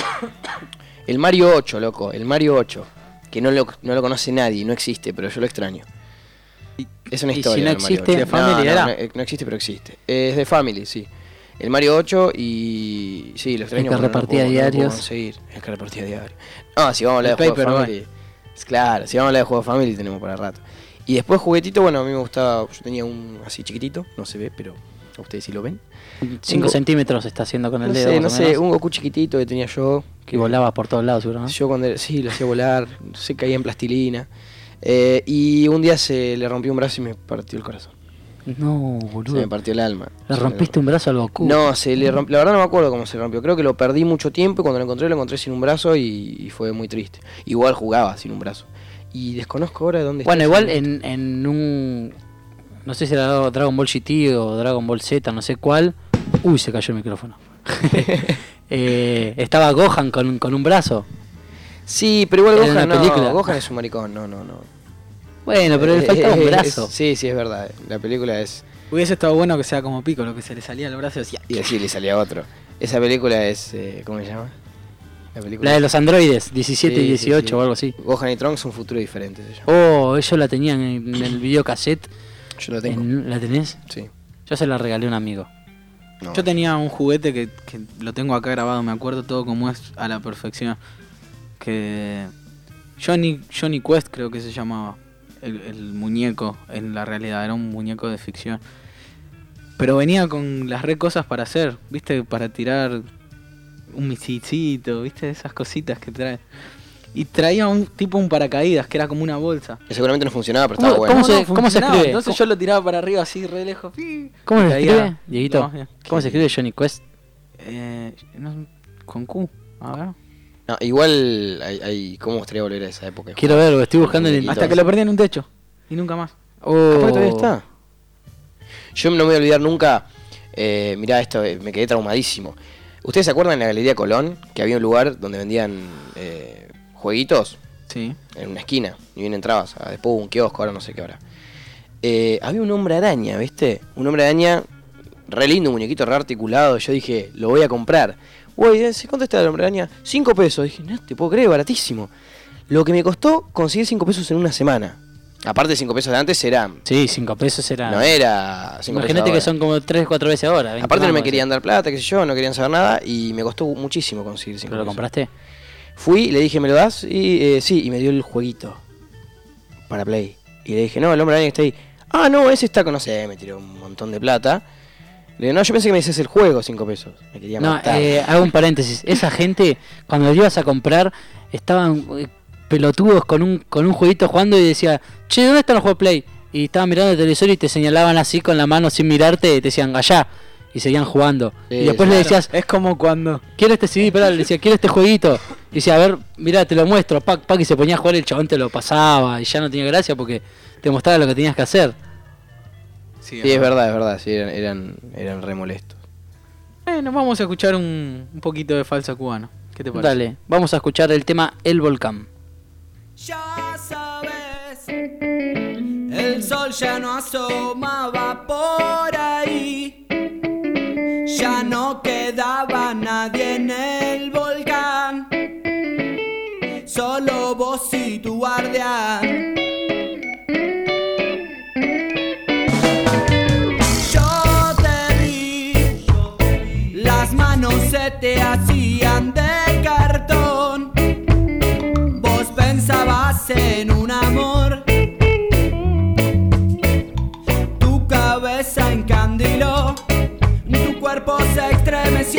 F: El Mario ocho, loco. El Mario ocho. Que no lo, no lo conoce nadie, no existe, pero yo lo extraño. Es una
A: y
F: historia.
A: si no
F: del Mario
A: existe,
F: ocho.
B: ¿de Family
F: no,
B: era?
F: no, no, no existe, pero existe. Es de Family, sí. El Mario ocho y. Sí, lo extraño.
A: El que
F: porque no lo
A: repartía
F: puedo- no lo puedo
A: diarios.
F: conseguir. El que repartía diarios. No, si vamos a hablar
B: El
F: de juego de
B: Paperboy.
F: Family. Es claro, si vamos a hablar de juego de Family tenemos para rato. Y después juguetito, bueno, a mí me gustaba. Yo tenía un así chiquitito, no se ve, pero a ustedes sí lo ven.
A: cinco
F: Un-
A: centímetros está haciendo con el
F: No
A: dedo.
F: sé, no
A: más o
F: sé,
A: menos,
F: un Goku chiquitito que tenía yo.
A: que volaba por todos lados, seguro, ¿no?
F: Yo cuando era- sí, lo hacía volar, se caía en plastilina. Eh, y un día se le rompió un brazo y me partió el corazón.
A: No,
F: Se
A: boludo.
F: me partió el alma.
A: ¿Le rompiste un brazo al Goku?
F: No, se le rompió. La verdad no me acuerdo cómo se rompió. Creo que lo perdí mucho tiempo y cuando lo encontré, lo encontré sin un brazo y, y fue muy triste. Igual jugaba sin un brazo. Y desconozco ahora de dónde
A: Bueno,
F: está.
A: igual en, en un... No sé si era Dragon Ball G T o Dragon Ball Z, no sé cuál. Uy, se cayó el micrófono. eh, estaba Gohan con, con un brazo.
F: Sí, pero igual
A: Era
F: Gohan
A: una
F: no.
A: película.
F: Gohan es un maricón, no, no, no.
A: Bueno, pero le
F: Eh,
A: faltaba un
F: eh,
A: brazo.
F: es- sí, sí, es verdad. La película es...
B: Hubiese estado bueno que sea como Piccolo, que se le salía el brazo y decía.
F: Y así le salía otro. Esa película es... eh, ¿Cómo se llama? La película.
A: La de los androides, diecisiete
F: Sí,
A: y
F: sí,
A: dieciocho
F: sí.
A: o algo así.
F: Gohan y Trunks son futuros diferentes. Se llama.
A: Oh, ellos la tenían en, en el videocassette.
F: Yo lo tengo.
A: En- ¿La tenés?
F: Sí.
A: Yo se la regalé a un amigo.
F: No.
B: Yo tenía un juguete que, que lo tengo acá grabado, me acuerdo todo como es a la perfección. Que Johnny, Johnny Quest creo que se llamaba. El, el muñeco, en la realidad, era un muñeco de ficción. Pero venía con las re cosas para hacer, ¿viste? Para tirar un misilcito, ¿viste? Esas cositas que trae. Y traía un tipo un paracaídas, que era como una bolsa.
F: Que seguramente no funcionaba, pero
A: ¿Cómo-
F: estaba bueno.
A: cómo se-
B: No, no,
A: cómo se
B: funcionaba,
A: escribe?
B: Entonces
A: ¿Cómo-
B: yo lo tiraba para arriba así, re lejos. ¡pi!
A: ¿Cómo
B: Y
A: se
B: caía-
A: escribe, Dieguito?
B: No, bien.
A: ¿Cómo se escribe Johnny Quest?
B: Eh, no, con Q, a ver.
F: No, igual hay, hay... ¿Cómo me gustaría volver a esa época?
A: Quiero ver, lo estoy buscando en
F: Y
A: el...
B: Hasta
F: todo
B: que
F: eso.
B: lo perdí en un techo. Y nunca más.
A: Oh.
F: Capaz que todavía está. Yo no me voy a olvidar nunca, eh, mirá esto, eh, me quedé traumadísimo. ¿Ustedes se acuerdan en la Galería Colón que había un lugar donde vendían eh, jueguitos?
B: Sí.
F: En una esquina, y bien entrabas, a, después hubo un kiosco, ahora no sé qué hora. Eh, había un hombre araña, ¿viste? Un hombre araña re lindo, un muñequito re articulado. Yo dije, lo voy a comprar. Uy, ¿cuánto está el hombre araña? Cinco pesos. Dije, no te puedo creer, baratísimo. Lo que me costó conseguir cinco pesos en una semana. Aparte, cinco pesos de antes eran.
A: Sí, cinco pesos era.
F: No era.
A: Imagínate que son como tres, cuatro veces ahora.
F: Aparte, no me querían dar plata, qué sé yo, no querían saber nada. Y me costó muchísimo conseguir cinco
A: ¿Pero lo
F: pesos.
A: compraste?
F: Fui, le dije, ¿me lo das? Y eh, sí, y me dio el jueguito para Play. Y le dije, no, el hombre araña está ahí. Ah, no, ese está con, no sé, me tiró un montón de plata. Le digo, no, yo pensé que me decías el juego, cinco pesos. Me quería
A: No,
F: matar.
A: eh, hago un paréntesis. Esa gente, cuando lo ibas a comprar, estaban eh, pelotudos con un con un jueguito jugando y decía, che, ¿dónde están los juegos Play? Y estaban mirando el televisor y te señalaban así con la mano sin mirarte y te decían, allá. Y seguían jugando.
F: Sí,
A: y después
F: claro.
A: le decías,
B: Es como cuando...
A: quiero este C D, pero le decía, quiero este jueguito. Y decía, a ver, mirá, te lo muestro, pac, pac, y se ponía a jugar, el chabón te lo pasaba y ya no tenía gracia porque te mostraba lo que tenías que hacer.
F: Sí, es verdad, es verdad, sí, eran, eran, eran re molestos.
B: Bueno, vamos a escuchar un, un poquito de falsa cubano. ¿Qué te parece?
A: Dale, vamos a escuchar el tema El Volcán.
D: Ya sabes, el sol ya no asomaba por ahí. Ya no quedaba nadie en el volcán, solo vos y tu guardián. Yo te vi, las manos se te hacían de cartón. Vos pensabas en un amor, tu cabeza encandiló, tu cuerpo se estremeció.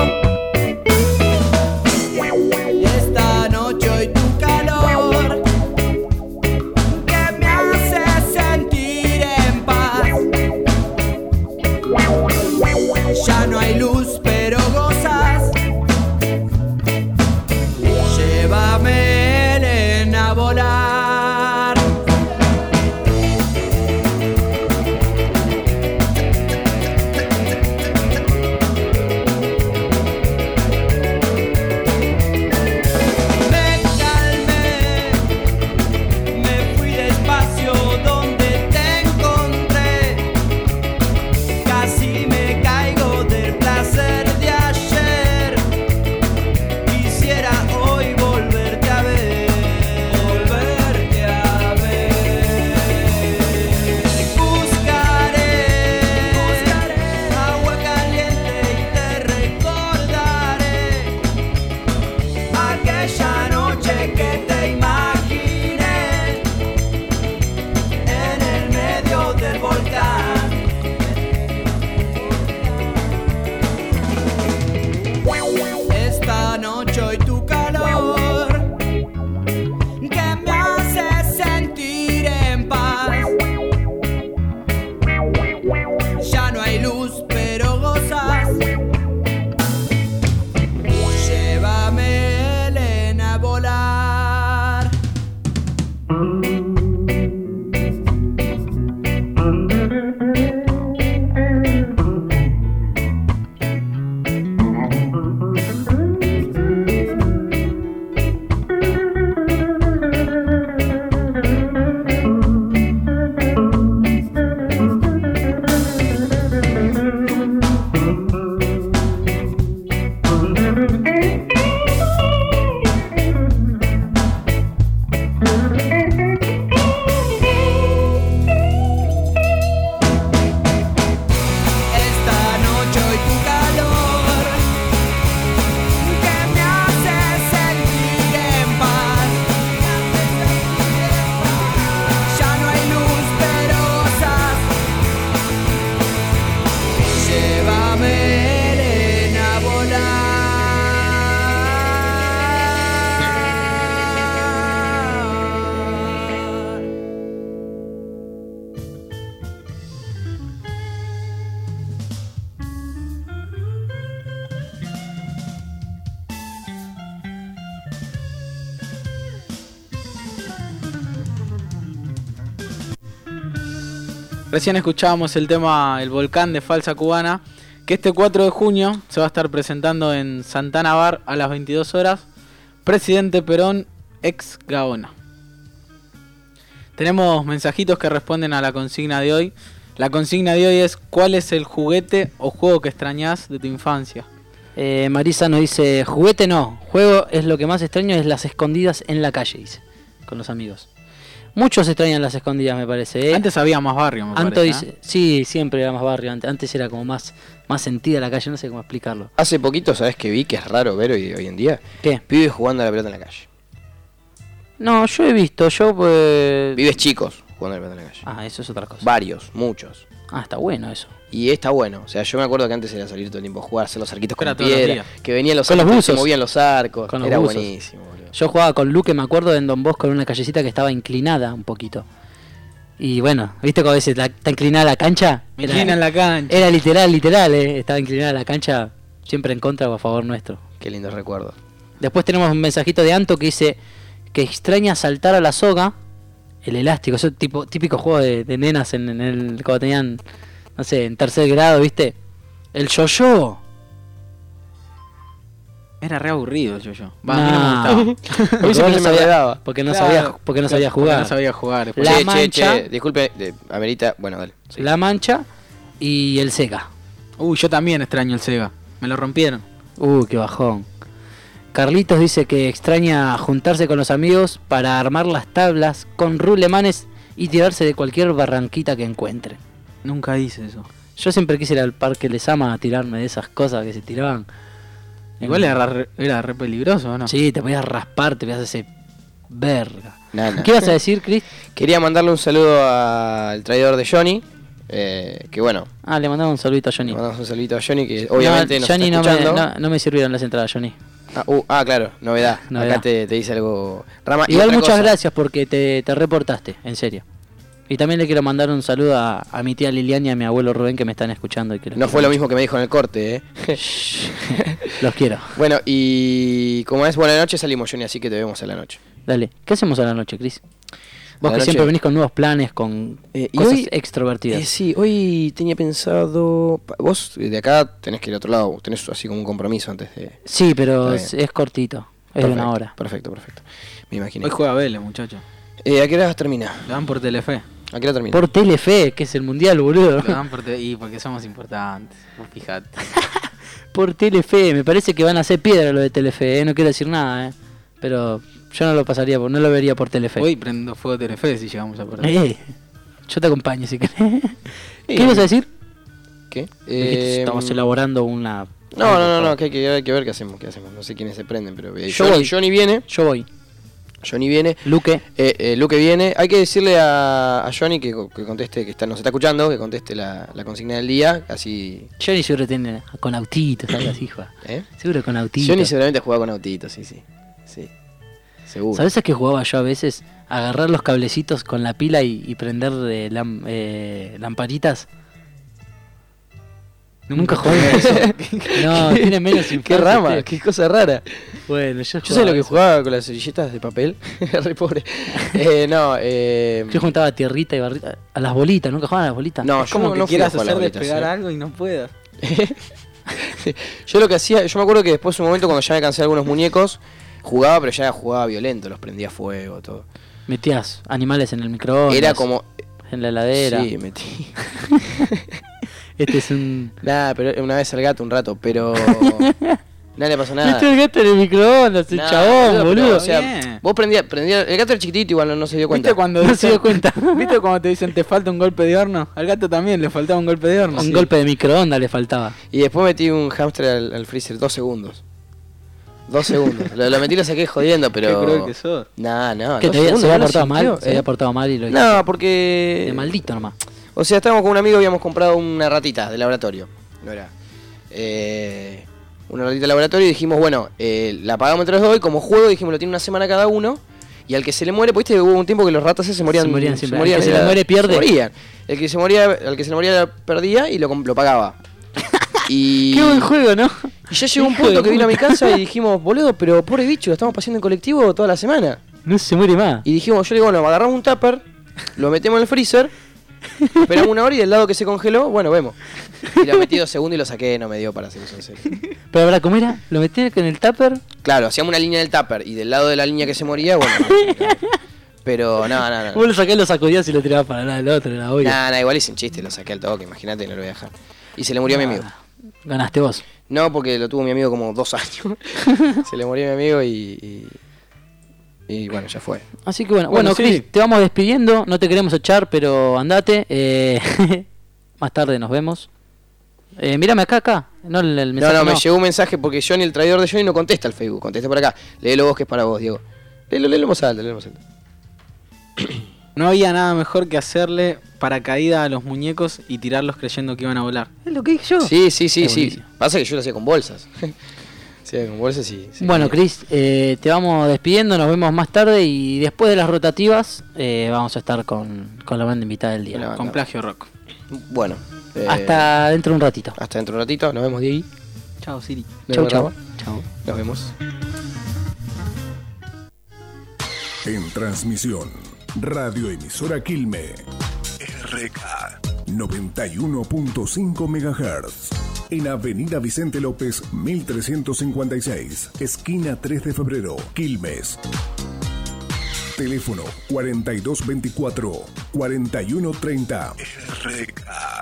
D: Y esta noche hoy tu calor, que me hace sentir en paz. Ya no hay luz, pero gozas. Llévame, Elena, a volar.
B: Recién escuchábamos el tema El Volcán de Falsa Cubana, que este cuatro de junio se va a estar presentando en Santana Bar a las veintidós horas. Presidente Perón, ex Gaona. Tenemos mensajitos que responden a la consigna de hoy. La consigna de hoy es: ¿cuál es el juguete o juego que extrañás de tu infancia?
A: Eh, Marisa nos dice, juguete no, juego es lo que más extraño, es las escondidas en la calle, dice, con los amigos. Muchos extrañan las escondidas, me parece. ¿eh?
B: Antes había más barrio, me
A: Anto
B: parece.
A: dice,
B: ¿eh?
A: sí, siempre era más barrio. Antes, antes era como más, más sentida la calle, no sé cómo explicarlo.
F: Hace poquito, ¿sabes qué vi? Que es raro ver hoy, hoy en día.
A: ¿Qué?
F: Pibes jugando a la pelota en la calle.
A: No, yo he visto, yo pues...
F: Pibes chicos jugando a la pelota en la calle.
A: Ah, eso es otra cosa.
F: Varios, muchos.
A: Ah, está bueno eso.
F: Y está bueno. O sea, yo me acuerdo que antes era salir todo el tiempo a jugar, hacer los arquitos con
B: Era todos los
F: piedra.
B: días.
F: Que venían los
A: Con los
F: arcos y se
A: buzos.
F: movían los arcos.
A: Con los
F: era
A: buzos.
F: buenísimo, boludo.
A: Yo jugaba con Luque, me acuerdo, en Don Bosco, en una callecita que estaba inclinada un poquito. Y bueno, ¿viste cómo dice, la- está inclinada la cancha?
B: Me
A: Era-
B: inclina en la cancha.
A: Era literal, literal, eh. Estaba inclinada la cancha, siempre en contra o a favor nuestro.
F: Qué lindo recuerdo.
A: Después tenemos un mensajito de Anto que dice que extraña saltar a la soga, el elástico, eso tipo típico juego de, de nenas en, en el cuando tenían, no sé, en tercer grado, ¿viste? El yo-yo.
B: Era re aburrido el yo-yo. Va,
A: Nah.
B: a mí no me gustaba.
A: Porque
F: siempre
A: vos no
F: me
A: sabías-
F: enredaba.
A: porque no
B: Claro,
A: sabía, porque no sabía
B: porque
A: jugar.
B: No sabía jugar.
A: La
F: che, che,
A: mancha.
F: che, disculpe, de, amerita. Bueno, dale. Sí.
A: La mancha y el Sega.
B: Uy, yo también extraño el Sega. Me lo rompieron.
A: Uy, qué bajón. Carlitos dice que extraña juntarse con los amigos para armar las tablas con rulemanes y tirarse de cualquier barranquita que encuentre.
B: Nunca hice eso.
A: Yo siempre quise ir al Parque Lesama a tirarme de esas cosas que se tiraban.
B: Igual era re, era re peligroso, ¿o no?
A: Sí, te podías raspar, te podías hacer verga.
F: Nada.
A: ¿Qué ibas a decir, Chris?
F: Quería mandarle un saludo al traidor de Johnny. Eh, que bueno,
A: Ah, le mandamos un saludito a Johnny.
F: le mandamos un saludito a Johnny que obviamente
A: no,
F: nos
A: Johnny
F: está
A: no me,
F: escuchando.
A: no, no me sirvieron las entradas, Johnny.
F: Ah, uh, ah, claro, novedad.
A: Novedad.
F: Acá te, te dice algo. Rama, y
A: Igual
F: otra
A: muchas
F: cosa.
A: gracias porque te, te reportaste, en serio. Y también le quiero mandar un saludo a, a mi tía Liliana y a mi abuelo Rubén que me están escuchando. Y que los
F: No
A: quiero
F: fue lo
A: mucho.
F: mismo que me dijo en el corte, eh.
A: Los quiero.
F: Bueno, y como es buena noche, salimos, Johnny, así que te vemos a la noche.
A: Dale, ¿qué hacemos a la noche, Chris? Vos
F: A la
A: que siempre
F: noche.
A: venís con nuevos planes, con
F: Eh, y
A: cosas
F: hoy-
A: extrovertidas.
F: Eh, sí, hoy tenía pensado. pa- Vos de acá tenés que ir a otro lado, tenés así como un compromiso antes de.
A: Sí, pero
F: Está
A: es,
F: bien.
A: es cortito, es de una hora.
F: Perfecto, perfecto. Me imaginé.
B: Hoy juega Vélez, muchacho.
F: Eh, ¿A qué hora termina?
B: Lo dan por Telefe.
F: ¿A qué hora termina?
A: Por Telefe, que es el mundial, boludo.
B: Lo dan por Telefe. Y porque somos importantes. Vos fijate.
A: Por Telefe, me parece que van a hacer piedra lo de Telefe, ¿eh? No quiero decir nada, ¿eh? Pero yo no lo pasaría, por, no lo vería por Telefe.
B: Hoy prendo fuego Telefe si llegamos a perder.
A: Eh, yo te acompaño si querés.
F: Eh,
A: ¿Qué ibas a decir?
F: ¿Qué?
A: Dijiste,
F: Eh,
A: estamos elaborando una...
F: No, no, no, no, que hay que, hay que ver qué hacemos, qué hacemos. No sé quiénes se prenden, pero eh,
A: Yo
F: Johnny,
A: voy.
F: Johnny viene,
A: Yo voy.
F: Johnny viene,
A: Luque.
F: eh, eh, Luque viene. Hay que decirle a, a Johnny que, que conteste, que está, nos está escuchando, que conteste la, la consigna del día, así.
A: Johnny seguro tiene con autitos, algo así, hijo.
F: ¿Eh?
A: Seguro con autitos.
F: Johnny seguramente juega con autitos, sí, sí. Sí. Seguro.
A: ¿Sabes a qué jugaba yo a veces? Agarrar los cablecitos con la pila y, y prender de lam- eh, lamparitas. Nunca jugué a eso. No, tiene menos
F: Qué
A: infancia,
F: rama,
A: tío.
F: qué cosa rara.
A: Bueno, yo
F: Yo sé lo que
A: eso.
F: jugaba con las cerillitas de papel. Re pobre. Eh, no, eh.
A: Yo juntaba tierrita y barrita. A las bolitas, nunca jugaban a las bolitas.
F: No,
B: Es
F: yo
B: como
F: no,
B: que
F: no fui a
B: quieras
F: jugar a las
B: hacer
F: bolitas,
B: despegar
F: eh.
B: algo y no puedas.
F: Yo lo que hacía, yo me acuerdo que después un momento cuando ya me cansé de algunos muñecos, jugaba, pero ya jugaba violento, los prendía a fuego, todo.
A: Metías animales en el microondas.
F: Era como.
A: En la heladera.
F: Sí, metí.
A: Este es un...
F: Nada, pero una vez al gato un rato, pero. Nada le pasó nada.
A: Metí el gato en el microondas, el
F: Nah,
A: chabón,
F: pero,
A: boludo.
F: o sea,
B: Bien.
F: vos prendías, prendías. El gato era chiquitito, igual no, no se dio cuenta.
B: ¿Viste cuando,
A: No se dio
B: dicen-
A: cuenta.
B: ¿Viste cuando te dicen te falta un golpe de horno? Al gato también le faltaba un golpe de horno.
A: Un
B: Sí.
A: golpe de microondas le faltaba.
F: Y después metí un hamster al, al freezer, dos segundos. Dos segundos. lo, lo metí y lo saqué jodiendo, pero.
B: Qué cruel que sos.
F: Nah, no.
A: ¿Qué
F: dos
A: te había,
F: segundos,
A: se había
F: ¿no lo
A: portado mal?
F: sintió?
A: Se había
F: ¿Eh?
A: portado mal y lo
F: No, porque.
A: De maldito nomás.
F: O sea, estábamos con un amigo y habíamos comprado una ratita de laboratorio. No era. Eh, una ratita de laboratorio y dijimos, bueno, eh, la pagamos entre los dos y como juego dijimos, lo tiene una semana cada uno. Y al que se le muere, pues viste, hubo un tiempo que los ratas se morían.
A: Se morían siempre.
F: morían,
A: Al que se
F: era-
A: le muere, pierde.
F: se morían. El que se moría, al que se le moría perdía y lo, comp- lo pagaba. Y,
A: Qué buen juego, ¿no?
F: y ya llegó un
A: Hijo
F: punto
A: de
F: que vino a mi
A: puta.
F: casa y dijimos, boludo, pero pobre bicho, lo estamos paseando en colectivo toda la semana.
A: No se muere más.
F: Y dijimos, yo le digo, bueno, agarramos un tupper, lo metemos en el freezer Esperamos una hora y del lado que se congeló, bueno, vemos. Y lo metí dos segundos y lo saqué, no me dio para hacer eso en serio.
A: Pero ahora, ¿cómo era? ¿Lo metí en el tupper?
F: Claro, hacíamos una línea en el tupper y del lado de la línea que se moría, bueno. Pero no, no, no.
A: Vos lo saqué, lo sacudías y lo tirabas para el lado del otro, era obvio.
F: Nah, nah, igual hice un chiste, lo saqué al toque, imagínate, no lo voy a dejar. Y se le murió a mi amigo.
A: Ganaste vos.
F: No, porque lo tuvo mi amigo como dos años. Se le murió a mi amigo y, y... Y bueno, ya fue.
A: Así que bueno,
B: Bueno,
A: bueno,
B: sí.
A: Chris, te vamos despidiendo. No te queremos echar, pero andate. Eh, más tarde nos vemos. Eh, mírame acá, acá. No, el, el
F: No,
A: mensaje,
F: no, me llegó un mensaje porque Johnny, el traidor de Johnny, no contesta al Facebook. Contesta por acá. Léelo vos que es para vos, Diego. Léelo, léelo en voz alta, léelo en voz alta.
B: No había nada mejor que hacerle paracaídas a los muñecos y tirarlos creyendo que iban a volar.
A: Es lo que dije yo.
F: Sí, sí, sí,
A: Es
F: sí.
A: buenísimo.
F: Pasa que yo lo hacía con bolsas. Sí, con bolsas y... sí,
A: Bueno,
F: sí.
A: Chris, eh, te vamos despidiendo. Nos vemos más tarde. Y después de las rotativas, eh, vamos a estar con, con la banda invitada del día.
F: Con la banda.
B: Con plagio rock.
F: Bueno. eh,
A: Hasta dentro de un ratito.
F: Hasta dentro de un ratito. Nos vemos, Diego.
B: Chao, Siri.
F: Nos
A: Chau,
F: vemos,
A: chau.
F: Rafa.
A: Chau.
F: Nos vemos.
G: En transmisión, radioemisora Quilme, R K noventa y uno punto cinco megahertz. En Avenida Vicente López, mil trescientos cincuenta y seis, esquina tres de febrero, Quilmes. Teléfono cuarenta y dos veinticuatro, cuarenta y uno treinta. R K.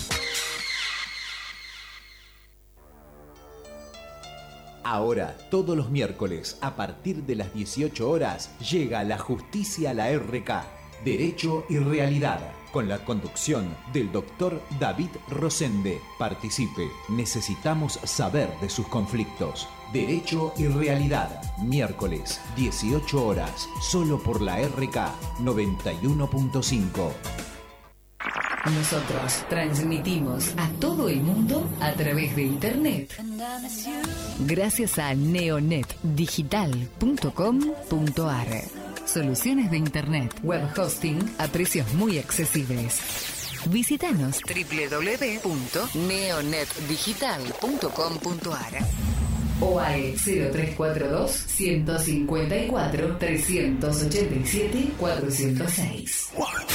E: Ahora, todos los miércoles, a partir de las dieciocho horas, llega La Justicia a la R K. Derecho y Realidad, con la conducción del doctor David Rosende. Participe, necesitamos saber de sus conflictos. Derecho y Realidad, miércoles, dieciocho horas, solo por la R K noventa y uno punto cinco.
H: Nosotros transmitimos a todo el mundo a través de internet. Gracias a neonet digital punto com punto a r. Soluciones de internet, web hosting a precios muy accesibles. Visítanos doble u doble u doble u punto neonet digital punto com punto a r o al cero tres cuatro dos, uno cinco cuatro, tres ocho siete, cuatro cero seis.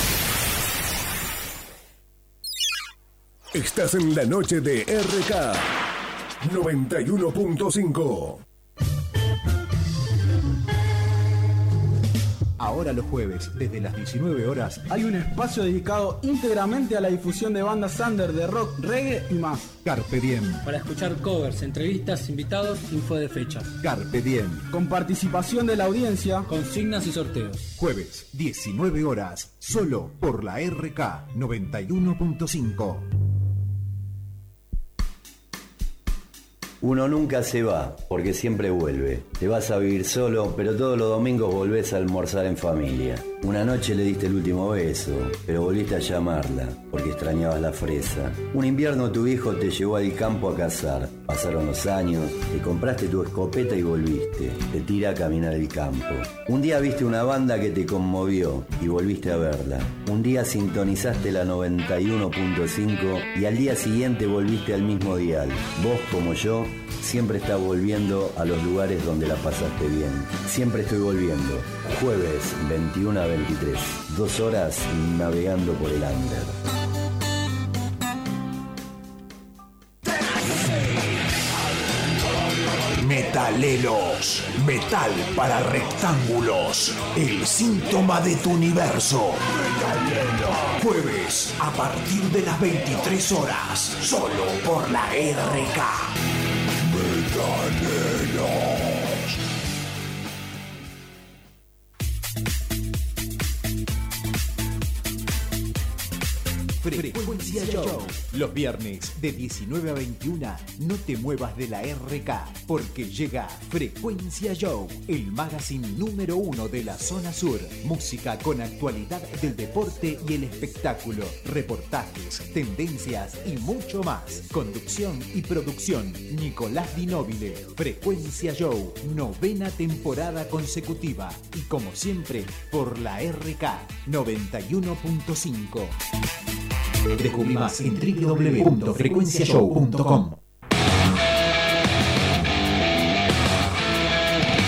G: Estás en la noche de R K noventa y uno punto cinco.
E: Ahora los jueves, desde las diecinueve horas,
I: Hay un espacio dedicado íntegramente a la difusión de bandas under, de rock, reggae y más.
E: Carpe Diem,
J: Para escuchar covers, entrevistas, invitados, info de fechas,
E: Carpe Diem.
I: Con participación de la audiencia.
J: consignas y sorteos.
E: Jueves, diecinueve horas, solo por la R K noventa y uno punto cinco.
K: Uno nunca se va, porque siempre vuelve. Te vas a vivir solo, pero todos los domingos volvés a almorzar en familia. Una noche le diste el último beso, pero volviste a llamarla, porque extrañabas la fresa. Un invierno tu hijo te llevó al campo a cazar. Pasaron los años, te compraste tu escopeta y volviste. Te tira a caminar el campo. Un día viste una banda que te conmovió y volviste a verla. Un día sintonizaste la noventa y uno punto cinco y al día siguiente volviste al mismo dial. Vos, como yo, siempre estás volviendo a los lugares donde la pasaste bien. Siempre estoy volviendo. Jueves veintiuno a veintitrés. Dos horas navegando por el under.
G: Metaleros, metal para rectángulos, el síntoma de tu universo. Jueves, a partir de las veintitrés horas, solo por la R K. Metaleros.
E: Frecuencia Show. Los viernes de diecinueve a veintiuno, no te muevas de la R K, porque llega Frecuencia Show, el magazine número uno de la zona sur. Música con actualidad del deporte y el espectáculo, reportajes, tendencias y mucho más. Conducción y producción, Nicolás Di Nobile. Frecuencia Show, novena temporada consecutiva. Y como siempre, por la R K noventa y uno punto cinco. Descubrí más en doble u doble u doble u punto frecuencia show punto com.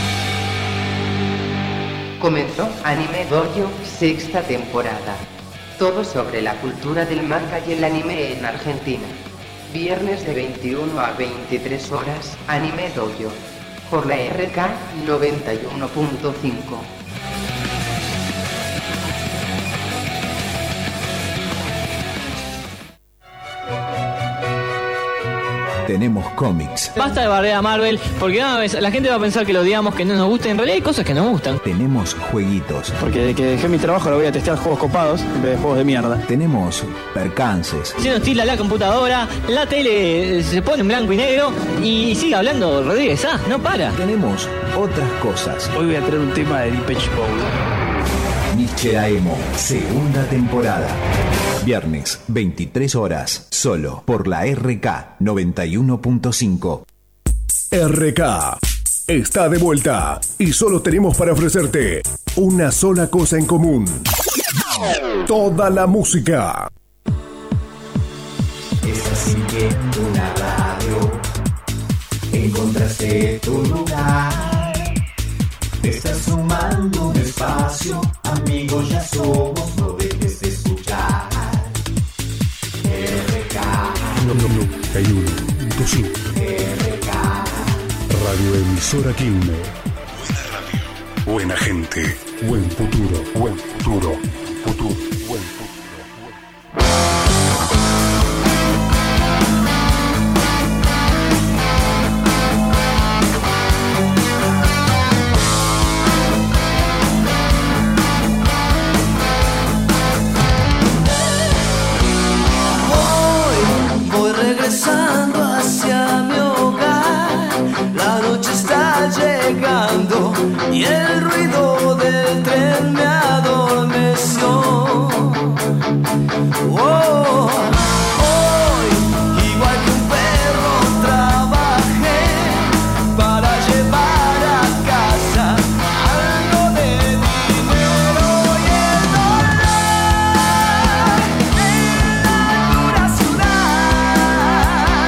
L: Comenzó Anime Dojo sexta temporada. Todo sobre la cultura del manga y el anime en Argentina. Viernes de veintiuno a veintitrés horas, Anime Dojo. Por la R K noventa y uno punto cinco.
E: Tenemos cómics.
M: Basta de bardear a Marvel, porque una vez la gente va a pensar que lo odiamos, que no nos gusta. En realidad hay cosas que nos gustan.
E: Tenemos jueguitos.
I: Porque de que dejé mi trabajo ahora voy a testear juegos copados en vez de juegos de mierda.
E: Tenemos percances.
M: Se nos tira la computadora, la tele se pone en blanco y negro y sigue hablando Rodríguez. Ah, no para.
E: Tenemos otras cosas.
I: Hoy voy a traer un tema de Depeche Mode.
E: Nichera Emo, segunda temporada. Viernes, veintitrés horas, solo por la R K noventa y uno punto cinco.
G: R K está de vuelta y solo tenemos para ofrecerte una sola cosa en común. Toda la música.
E: Es así que una radio, encontraste tu lugar. Te estás sumando despacio, amigos ya somos, no dejes de escuchar. R K
G: noventa y uno punto cinco.
E: R K
G: Radio Emisora Quilmes. Buena radio, buena gente, buen futuro, buen futuro, futuro, buen futuro.
D: Regresando hacia mi hogar, la noche está llegando y el ruido del tren me adormeció. Oh, hoy, igual que un perro, trabajé para llevar a casa algo de dinero y el dolor en la dura ciudad.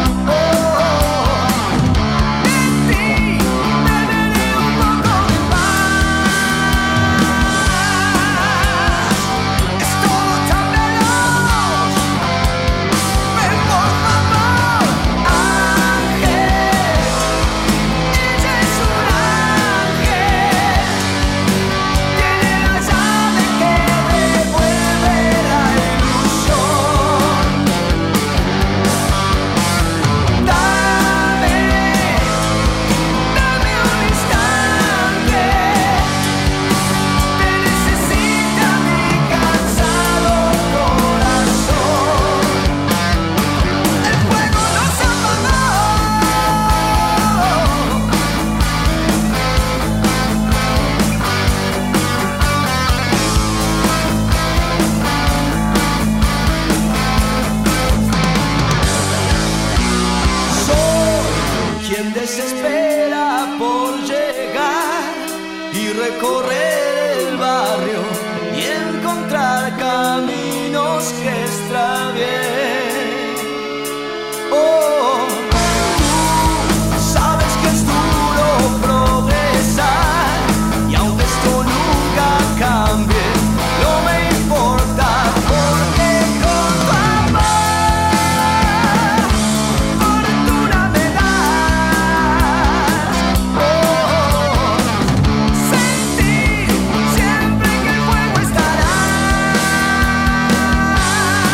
D: Desespera por llegar y recorrer el barrio y encontrar caminos que extravié. Oh, tú sabes que es duro progresar y aunque esto nunca cambie, no me importa porque con tu amor fortuna me da. Siempre que el fuego estará.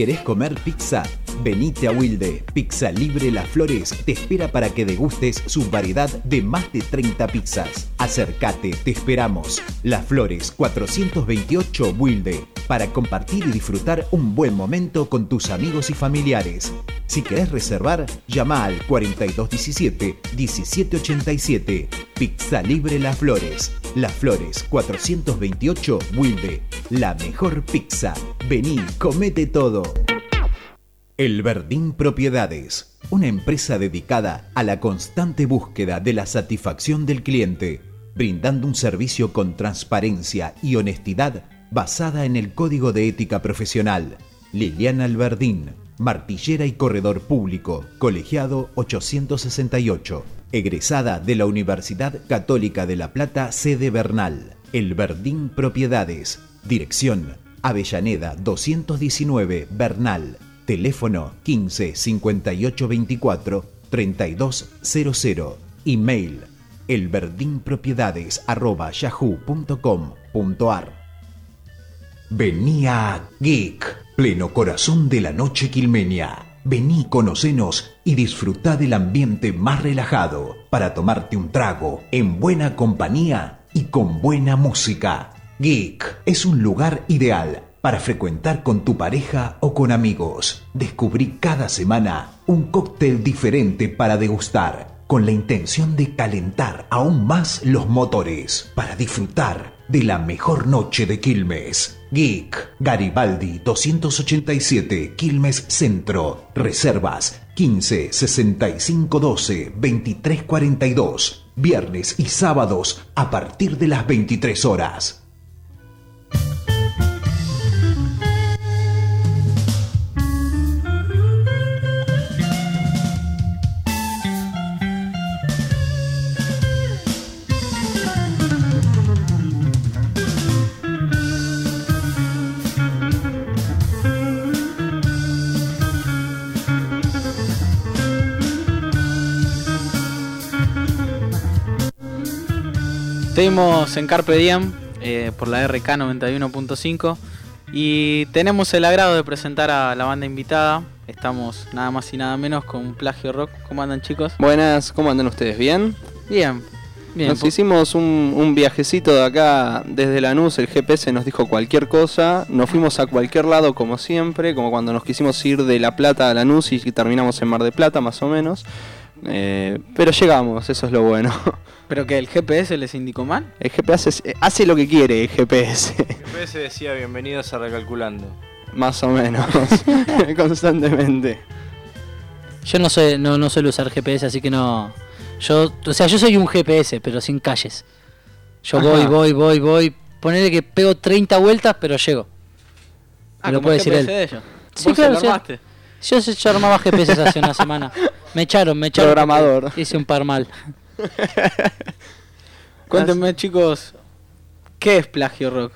E: ¿Querés comer pizza? Venite a Wilde. Pizza Libre Las Flores te espera para que degustes su variedad de más de treinta pizzas. Acércate, te esperamos. Las Flores cuatrocientos veintiocho Wilde, para compartir y disfrutar un buen momento con tus amigos y familiares. Si querés reservar, llama al cuarenta y dos diecisiete, diecisiete ochenta y siete. Pizza Libre Las Flores. Las Flores cuatrocientos veintiocho Wilde. La mejor pizza. Vení, comete todo. El Verdín Propiedades, una empresa dedicada a la constante búsqueda de la satisfacción del cliente, brindando un servicio con transparencia y honestidad basada en el Código de Ética Profesional. Liliana Alberdín, martillera y corredor público, colegiado ochocientos sesenta y ocho, egresada de la Universidad Católica de La Plata, sede Bernal. El Verdín Propiedades, dirección Avellaneda doscientos diecinueve, Bernal. Teléfono quince cincuenta y ocho veinticuatro treinta y dos cero cero. Email elverdinpropiedades arroba yahoo punto com punto ar. Vení a Geek, pleno corazón de la noche quilmeña. Vení, conocenos y disfrutá del ambiente más relajado para tomarte un trago en buena compañía y con buena música. Geek es un lugar ideal para frecuentar con tu pareja o con amigos. Descubrí cada semana un cóctel diferente para degustar, con la intención de calentar aún más los motores, para disfrutar de la mejor noche de Quilmes. Geek, Garibaldi doscientos ochenta y siete, Quilmes Centro. Reservas quince sesenta y cinco doce veintitrés cuarenta y dos. Viernes y sábados a partir de las veintitrés horas.
B: Seguimos en Carpe Diem eh, por la R K noventa y uno punto cinco y tenemos el agrado de presentar a la banda invitada. Estamos nada más y nada menos con Plagio Rock. ¿Cómo andan, chicos?
N: Buenas, ¿cómo andan ustedes? ¿Bien?
B: Bien. Bien.
N: Nos hicimos un, un viajecito de acá desde Lanús, el G P S nos dijo cualquier cosa, nos fuimos a cualquier lado como siempre, como cuando nos quisimos ir de La Plata a Lanús y terminamos en Mar del Plata más o menos. Eh, pero llegamos, eso es lo bueno.
B: ¿Pero que el G P S les indicó mal?
N: El G P S hace, hace lo que quiere el G P S.
O: El G P S decía bienvenidos a Recalculando.
N: Más o menos, constantemente.
A: Yo no sé, no, no suelo usar G P S, así que no. Yo, o sea, yo soy un G P S, pero sin calles. Yo
B: Ajá.
A: voy, voy, voy, voy. Ponele que pego treinta vueltas, pero llego.
B: Ah,
A: Me lo
B: como
A: puede
B: el
A: decir
B: G
A: él.
B: P S de ellos.
A: Sí,
B: ¿Vos
A: claro,
B: se lo
A: sí.
B: armaste?
A: Yo, yo armaba G P S hace una semana. Me echaron, me echaron.
N: Programador.
A: Hice un par mal.
B: Cuéntenme, chicos, ¿qué es Plagio Rock?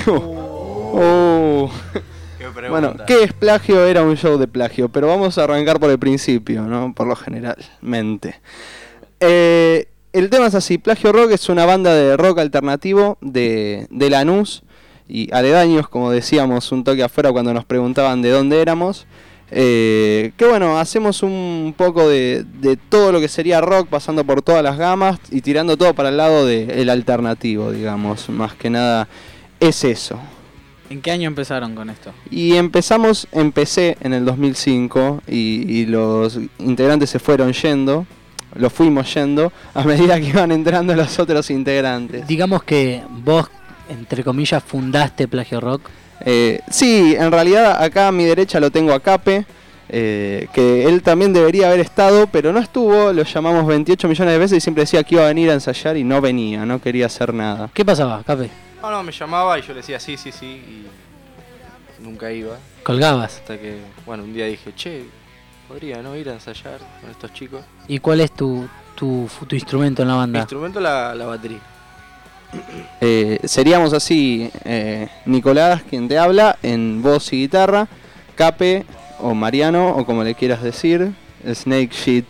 N: Oh.
O: Qué
N: Bueno, ¿qué es Plagio? Era un show de plagio, pero vamos a arrancar por el principio, ¿no? Por lo generalmente. Eh, el tema es así, Plagio Rock es una banda de rock alternativo de, de Lanús y aledaños, como decíamos un toque afuera cuando nos preguntaban de dónde éramos. Eh, que bueno, hacemos un poco de, de todo lo que sería rock, pasando por todas las gamas y tirando todo para el lado del alternativo, digamos, más que nada es eso.
B: ¿En qué año empezaron con esto?
N: Y empezamos, empecé en el dos mil cinco y, y los integrantes se fueron yendo, los fuimos yendo a medida que iban entrando los otros integrantes.
A: Digamos que vos, entre comillas, fundaste Plagio Rock.
N: Eh, sí, en realidad acá a mi derecha lo tengo a Cape, eh, que él también debería haber estado, pero no estuvo, lo llamamos veintiocho millones de veces y siempre decía que iba a venir a ensayar y no venía, no quería hacer nada.
A: ¿Qué pasaba, Cape?
O: No, no, me llamaba y yo le decía sí, sí, sí y nunca iba.
A: Colgabas.
O: Hasta que, bueno, un día dije, che, podría no ir a ensayar con estos chicos.
A: ¿Y cuál es tu, tu, tu instrumento en la
O: Mi
A: banda?
O: instrumento la, la batería.
N: Eh, seríamos así, eh, Nicolás, quien te habla, en voz y guitarra, Cape o Mariano, o como le quieras decir, Snake Shit,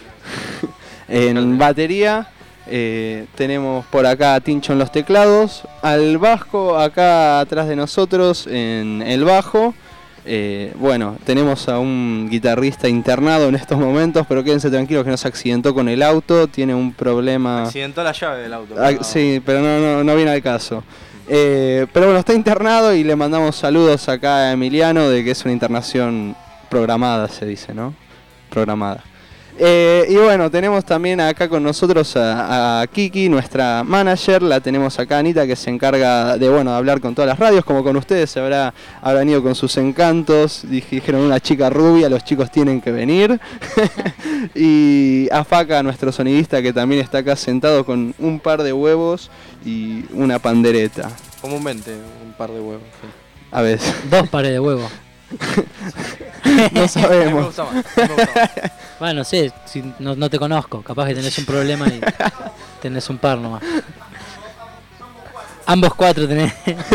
N: en batería. Eh, tenemos por acá a Tincho en los teclados, al Vasco acá atrás de nosotros en el bajo, Eh, bueno, tenemos a un guitarrista internado en estos momentos, pero quédense tranquilos que no se accidentó con el auto, tiene un problema...
O: Accidentó la llave del auto.
N: Ah,
O: no.
N: sí, pero no, no, no viene al caso. Eh, pero bueno, está internado y le mandamos saludos acá a Emiliano de que es una internación programada, se dice, ¿no? Programada. Eh, y bueno, tenemos también acá con nosotros a, a Kiki, nuestra manager. La tenemos acá, Anita, que se encarga de, bueno, de hablar con todas las radios, como con ustedes. Se habrá, habrá venido con sus encantos. Dijeron una chica rubia, los chicos tienen que venir. Y a Faca, nuestro sonidista, que también está acá sentado con un par de huevos y una pandereta.
O: Comúnmente, un par de huevos. Sí.
N: A ver.
A: Dos pares de huevos.
N: No sabemos.
O: Me gusta más, me gusta más.
A: Bueno, no sé, si no, no te conozco, capaz que tenés un problema y tenés un par nomás. Ambos cuatro tenés.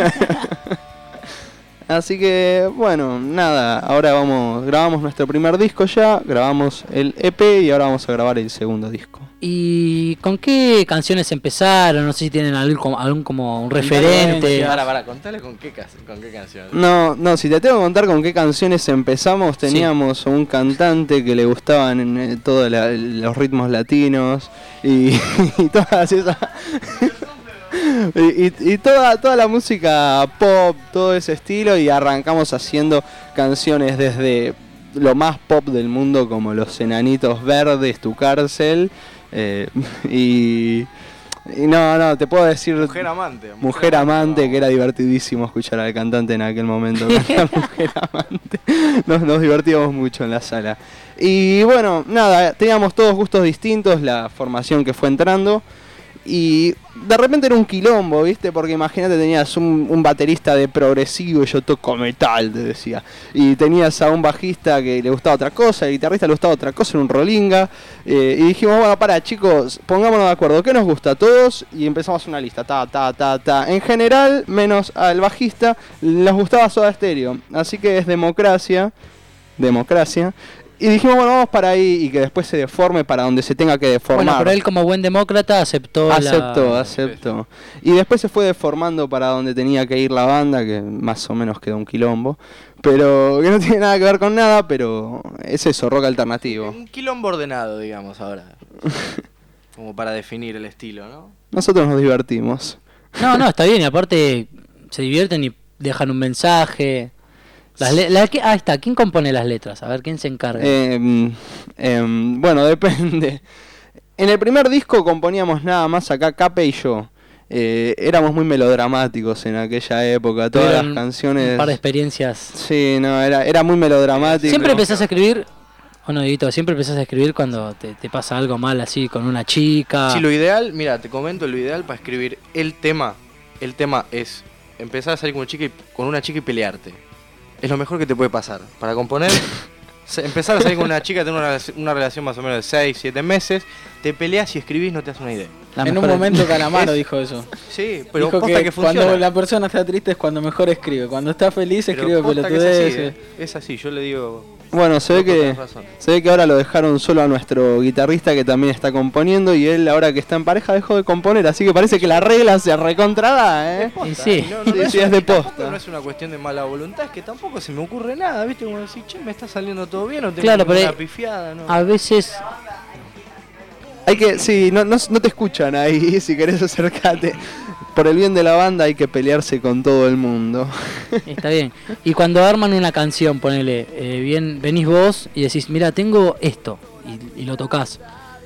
N: Así que, bueno, nada, ahora vamos, grabamos nuestro primer disco ya, grabamos el E P y ahora vamos a grabar el segundo disco.
A: ¿Y con qué canciones empezaron? No sé si tienen algún, algún como un referente.
O: Para, para, contale con qué, con qué canción.
N: No, no, si te tengo que contar con qué canciones empezamos, teníamos sí. un cantante que le gustaban eh, todos la, los ritmos latinos y, y todas esas... y, y, y toda, toda la música pop, todo ese estilo, y arrancamos haciendo canciones desde lo más pop del mundo como Los Enanitos Verdes, Tu Cárcel, eh, y, y no, no, te puedo decir...
O: Mujer Amante. Mujer,
N: mujer Amante, no. Que era divertidísimo escuchar al cantante en aquel momento. Mujer Amante. Nos, nos divertíamos mucho en la sala. Y bueno, nada, teníamos todos gustos distintos, la formación que fue entrando. Y de repente era un quilombo, ¿viste? Porque imagínate, tenías un, un baterista de progresivo y yo toco metal, te decía. Y tenías a un bajista que le gustaba otra cosa, el guitarrista le gustaba otra cosa, en un rolinga. Eh, y dijimos, bueno, para chicos, pongámonos de acuerdo, ¿qué nos gusta a todos? Y empezamos una lista, ta, ta, ta, ta. En general, menos al bajista, les gustaba Soda Stereo. Así que es democracia, democracia. Y dijimos, bueno, vamos para ahí y que después se deforme para donde se tenga que deformar.
A: Bueno, pero él como buen demócrata aceptó
N: Aceptó,
A: la...
N: aceptó. Y después se fue deformando para donde tenía que ir la banda, que más o menos quedó un quilombo. Pero que no tiene nada que ver con nada, pero es eso, rock alternativo.
O: Un quilombo ordenado, digamos, ahora. Como para definir el estilo, ¿no?
N: Nosotros nos divertimos.
A: No, no, está bien, y aparte se divierten y dejan un mensaje... Las le- la que- ah, está. ¿Quién compone las letras? A ver, ¿quién se encarga?
N: Eh, eh, bueno, depende. En el primer disco componíamos nada más acá Cape y yo. Eh, éramos muy melodramáticos en aquella época. Todas
A: Tuvieron
N: las canciones...
A: un par de experiencias.
N: Sí, no, era, era muy melodramático.
A: ¿Siempre empezás a escribir? ¿O no, Dieguito? ¿Siempre empezás a escribir cuando te, te pasa algo mal así con una chica?
O: Sí, lo ideal, mira, te comento, lo ideal para escribir el tema, el tema es empezar a salir con una chica y, con una chica y pelearte. Es lo mejor que te puede pasar. Para componer, empezar a salir con una chica, tener una, una relación más o menos de seis, siete meses, te peleas y escribís, no te das una idea.
B: La en un momento Calamaro dijo eso.
O: Sí, pero
B: dijo
O: posta
B: que,
O: que funciona.
B: Cuando la persona está triste es cuando mejor escribe. Cuando está feliz
O: pero
B: escribe pelotudeces.
O: Es, eh. es así, yo le digo...
N: Bueno, se ve que se ve que ahora lo dejaron solo a nuestro guitarrista que también está componiendo y él ahora que está en pareja dejó de componer, así que parece que la regla se recontrada, ¿eh?
A: Y sí,
O: no, no,
N: sí,
O: no
N: sí,
O: es,
N: es de
O: tampoco
N: posta.
O: No es una cuestión de mala voluntad, es que tampoco se me ocurre nada, ¿viste? Como decir, che, me está saliendo todo bien, no tengo
A: claro,
O: ninguna
A: pero
O: pifiada, ¿no?
A: A veces...
N: Hay que, sí, no, no, no te escuchan ahí, si querés acercarte. Por el bien de la banda hay que pelearse con todo el mundo.
A: Está bien. Y cuando arman una canción, ponele, eh, bien, venís vos y decís, mira, tengo esto, y, y lo tocas.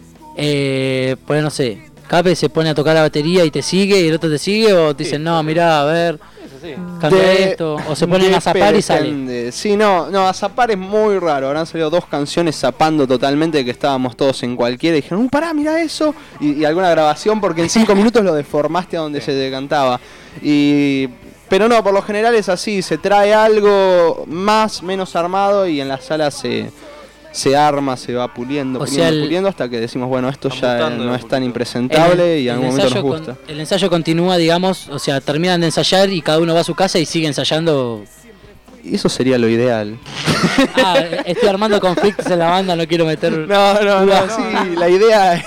A: Eh, pues no sé, Cape se pone a tocar la batería y te sigue, y el otro te sigue, o te dicen, no, mirá, a ver, cambia
N: De-
A: esto, o se ponen a zapar y sale.
N: depende. Sí, no, no, a zapar es muy raro. Habrán salido dos canciones zapando totalmente, que estábamos todos en cualquiera y dijeron, uh, pará, mira eso. Y, y alguna grabación porque en cinco minutos lo deformaste a donde se te cantaba. Y... Pero no, por lo general es así, se trae algo más, menos armado y en la sala se, se arma, se va puliendo,
A: O
N: puliendo,
A: sea, el-
N: puliendo hasta que decimos, bueno, esto ya
O: mutando
N: no
O: de a
N: es tan
O: poquito.
N: impresentable
A: El-
N: y en
A: el
N: algún momento nos
A: ensayo
N: gusta.
A: con- el ensayo continúa, digamos, o sea, terminan de ensayar y cada uno va a su casa y sigue ensayando.
N: Y eso sería lo ideal.
A: Ah, estoy armando conflictos en la banda, no quiero meter...
N: No, no, no, sí, la idea es,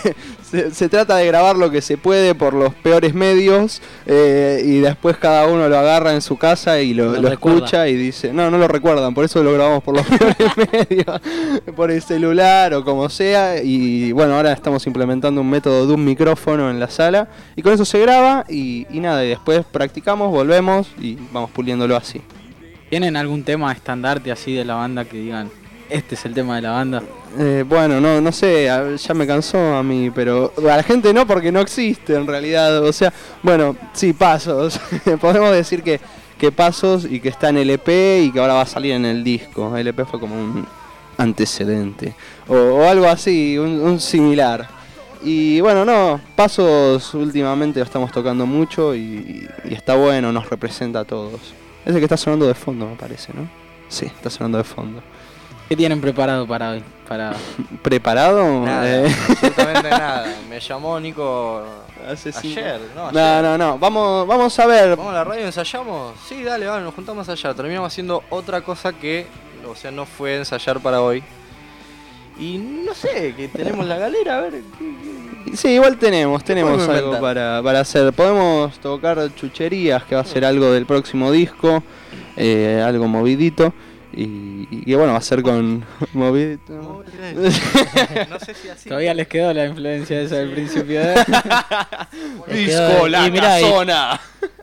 N: se, se trata de grabar lo que se puede por los peores medios eh, y después cada uno lo agarra en su casa y lo,
A: Lo
N: lo
A: recuerda.
N: escucha y dice, no, no lo recuerdan, por eso lo grabamos por los peores medios, por el celular o como sea. Y bueno, ahora estamos implementando un método de un micrófono en la sala y con eso se graba y, y nada, y después practicamos, volvemos y vamos puliéndolo así.
B: ¿Tienen algún tema estandarte así de la banda que digan, este es el tema de la banda?
N: Eh, bueno, no, no sé, a- ya me cansó a mí, pero a la gente no, porque no existe en realidad. O sea, bueno, sí, Pasos. Podemos decir que, que Pasos y que está en el E P y que ahora va a salir en el disco. El E P fue como un antecedente o, o algo así, un, un similar. Y bueno, no, Pasos últimamente lo estamos tocando mucho y, y está bueno, nos representa a todos. Es el que está sonando de fondo, me parece, ¿no? Sí, está sonando de fondo.
B: ¿Qué tienen preparado para hoy? Para...
N: ¿Preparado?
O: Nada,
N: Eh.
O: absolutamente nada. Me llamó Nico
N: Hace cinco-
O: ayer, ¿no? Ayer.
N: No, no, no. Vamos, vamos a ver.
O: ¿Vamos a la radio, ensayamos? Sí, dale, vale, nos juntamos allá. Terminamos haciendo otra cosa que, o sea, no fue ensayar para hoy. Y no sé, que tenemos la galera, a ver. ¿qué, qué?
N: Sí, igual tenemos, tenemos
O: podemos
N: algo
O: inventar?
N: para, para hacer. Podemos tocar Chucherías, que va a ser algo del próximo disco, eh, algo movidito. Y, y que bueno, va a ser con movidito.
O: No sé si así.
B: Todavía les quedó la influencia esa del principio de...
A: Disco, la casona.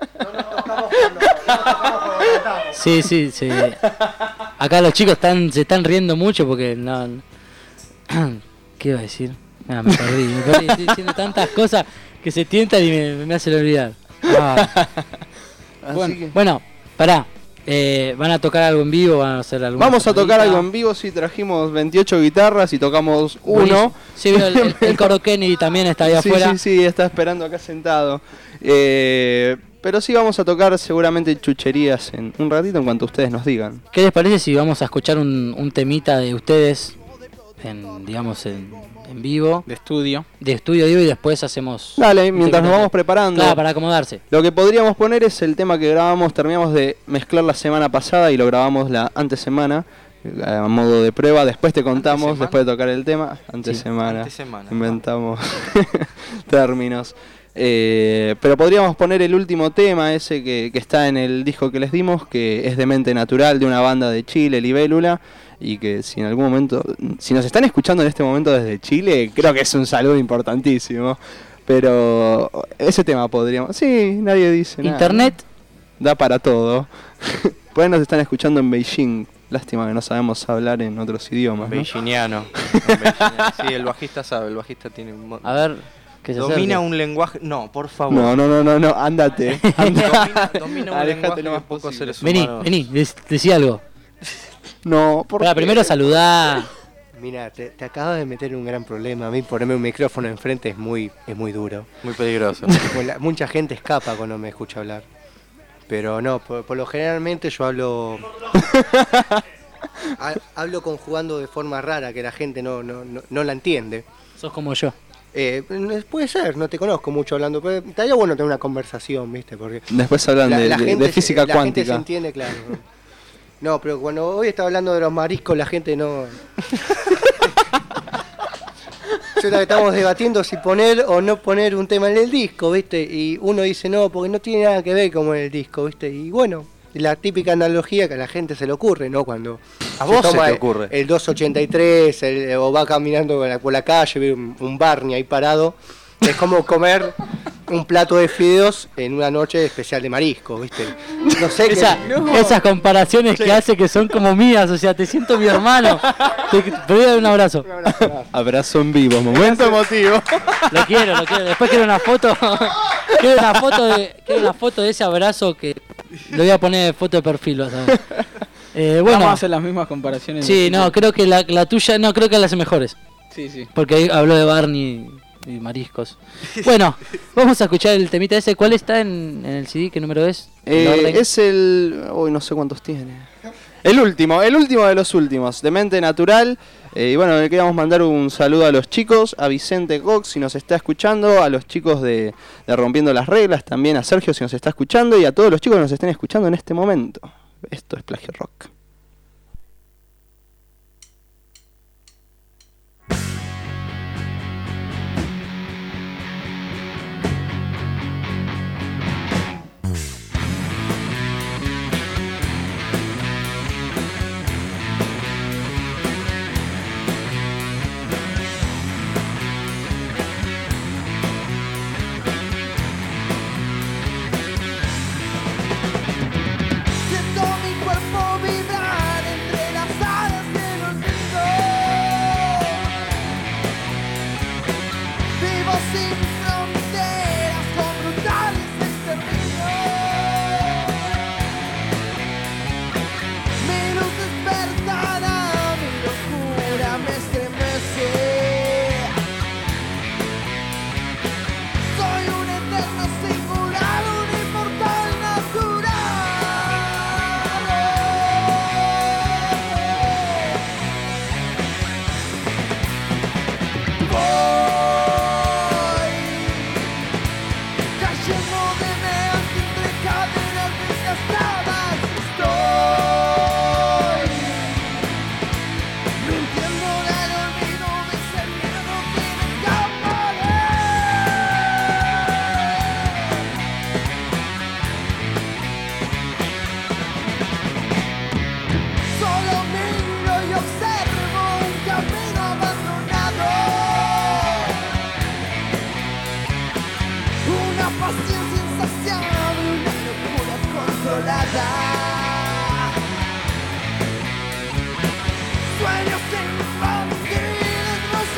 A: Sí, sí, sí. Acá los chicos están, se están riendo mucho porque no. no- ¿Qué iba a decir? Ah, me perdí, me perdí. Estoy diciendo tantas cosas que se tientan y me, me hacen olvidar. Ah. Bueno,
N: que-
A: bueno, pará. Eh, ¿Van a tocar algo en vivo? ¿Van a hacer algo?
N: Vamos a tocar algo en vivo, sí, trajimos veintiocho guitarras y tocamos uno.
A: Sí, veo el, el, el coro Kennedy también está ahí
N: Sí,
A: afuera.
N: sí, sí, está esperando acá sentado. Eh, pero sí vamos a tocar seguramente Chucherías en un ratito en cuanto ustedes nos digan.
A: ¿Qué les parece si vamos a escuchar un, un temita de ustedes en, digamos, en, en vivo?
B: De estudio.
A: De estudio, digo, y después hacemos...
N: Dale,
A: un
N: mientras nos
A: temita.
N: vamos preparando.
A: Claro, para acomodarse.
N: Lo que podríamos poner es el tema que grabamos, terminamos de mezclar la semana pasada y lo grabamos la antesemana, eh, a modo de prueba. Después te contamos,
O: ¿Antesemana?
N: después de tocar el tema, antesemana.
O: antesemana.
N: Inventamos términos. Eh, pero podríamos poner el último tema, ese que, que está en el disco que les dimos, que es de Mente Natural, de una banda de Chile, Libélula. Y que si en algún momento, si nos están escuchando en este momento desde Chile, creo que es un saludo importantísimo. Pero ese tema podríamos... Sí, nadie dice nada.
A: Internet.
N: Da para todo. Pues nos están escuchando en Beijing. Lástima que no sabemos hablar en otros idiomas, ¿no?
O: Beijiniano. Beijiniano. Sí, el bajista sabe, el bajista tiene un mo-
A: A ver, que se
O: Domina
A: acerque.
O: un lenguaje... No, por favor.
N: No, no, no, no, no, andate.
O: Domina, domina un
N: Alejate
O: lenguaje
N: lo más
O: que pocos
N: posible.
O: seres
A: Vení,
O: humanos...
A: vení, dec- decí algo.
N: No, por
A: Pará, primero saludá.
P: Mira, te, te acabas de meter en un gran problema. A mí ponerme un micrófono enfrente es muy, es muy duro.
O: Muy peligroso.
P: Pues la- mucha gente escapa cuando me escucha hablar. Pero no, por, por lo generalmente yo hablo... ha- hablo conjugando de forma rara que la gente no, no, no, no la entiende.
A: Sos como yo.
P: Eh, puede ser, no te conozco mucho hablando, pero estaría bueno tener una conversación, ¿viste? Porque
N: Después hablan de, de- de
P: gente se-
N: física
P: la gente se
N: cuántica.
P: entiende, claro. No, pero cuando hoy está hablando de los mariscos, la gente no... Yo la que estamos debatiendo si poner o no poner un tema en el disco, ¿viste? Y uno dice no, porque no tiene nada que ver con el disco, ¿viste? Y bueno, la típica analogía que a la gente se le ocurre, ¿no? Cuando
O: A vos se
P: toma
O: te
P: el-
O: ocurre.
P: el doscientos ochenta y tres el- o va caminando por la, por la calle, ve un, un Barney ahí parado, es como comer un plato de fideos en una noche especial de marisco, ¿viste? No sé
A: Esa-
P: qué...
A: Esas comparaciones que hace que son como mías, o sea, te siento mi hermano. Te, te voy a dar un abrazo.
N: Abrazo en vivo, momento emotivo.
A: Lo quiero, lo quiero. Después quiero una foto. Quiero una foto de, quiero una foto de ese abrazo que lo voy a poner de foto de perfil, vas a ver. Eh, bueno,
B: Vamos a hacer las mismas comparaciones.
A: sí, no, creo que la, la tuya, no, creo que las mejores.
B: Sí, sí.
A: Porque ahí habló de Barney y mariscos. Bueno, vamos a escuchar el temita ese. ¿Cuál está en, en el C D? ¿Qué número es? ¿El
N: Eh,
A: orden?
N: es el... Uy, no sé cuántos tiene. El último, el último de los últimos, de Mente Natural. Eh, y bueno, le queríamos mandar un saludo a los chicos, a Vicente Cox si nos está escuchando, a los chicos de, de Rompiendo las Reglas, también a Sergio si nos está escuchando y a todos los chicos que nos estén escuchando en este momento. Esto es Plagio Rock.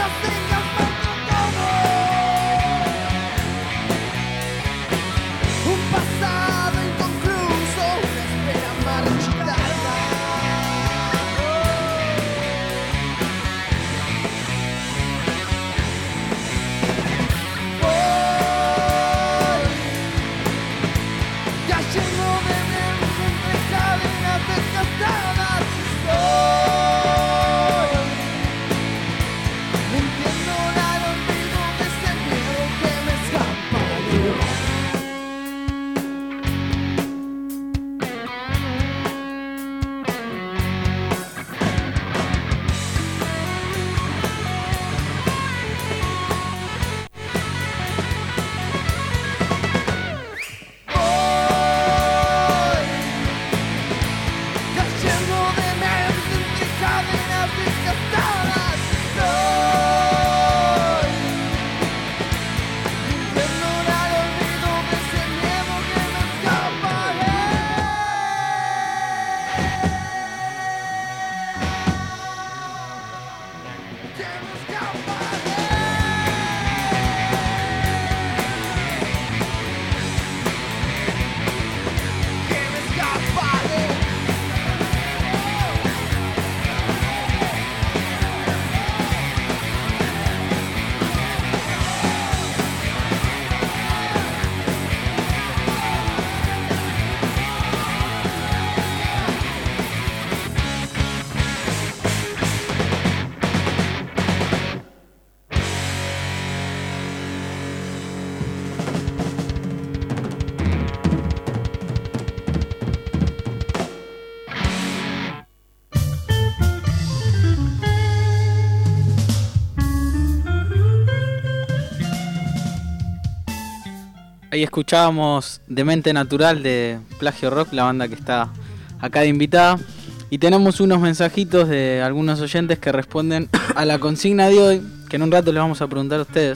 B: Ahí escuchábamos Demente Natural de Plagio Rock, la banda que está acá de invitada. Y tenemos unos mensajitos de algunos oyentes que responden a la consigna de hoy, que en un rato les vamos a preguntar a ustedes.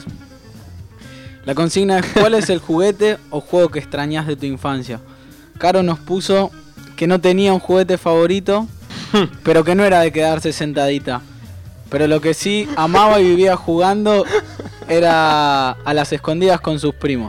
B: La consigna es: ¿cuál es el juguete o juego que extrañas de tu infancia? Caro nos puso que no tenía un juguete favorito, pero que no era de quedarse sentadita. Pero lo que sí amaba y vivía jugando era a las escondidas con sus primos.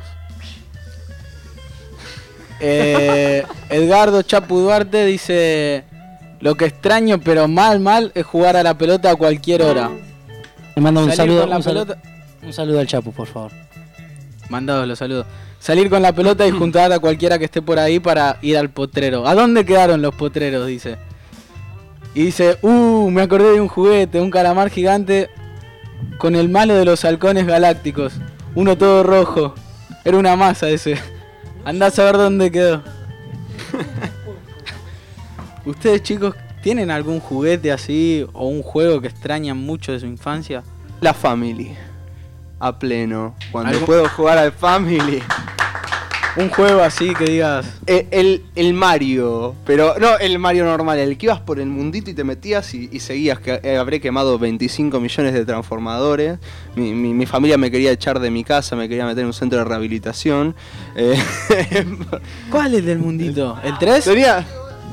B: Eh, Edgardo Chapu Duarte dice: lo que extraño pero mal mal es jugar a la pelota a cualquier hora.
A: Le mando un
B: Salir
A: saludo,
B: con la
A: un, saludo
B: pelota-
A: un saludo al Chapu, por favor.
B: Mandados los saludos. Salir con la pelota y juntar a cualquiera que esté por ahí para ir al potrero. ¿A dónde quedaron los potreros? Dice. Y dice: uh, me acordé de un juguete, un calamar gigante con el malo de los halcones galácticos. Uno todo rojo. Era una masa ese. Andá a saber dónde quedó. ¿Ustedes, chicos, tienen algún juguete así o un juego que extrañan mucho de su infancia?
N: La Family. A pleno. Cuando
B: ¿Algo?
N: puedo jugar al Family.
B: Un juego así que digas.
N: El, el, el Mario. Pero no el Mario normal. El que ibas por el mundito y te metías y, y seguías. Que eh, habré quemado veinticinco millones de transformadores. Mi, mi, mi familia me quería echar de mi casa. Me quería meter en un centro de rehabilitación. Eh,
B: ¿Cuál es del mundito? ¿El tres?
N: Tenía...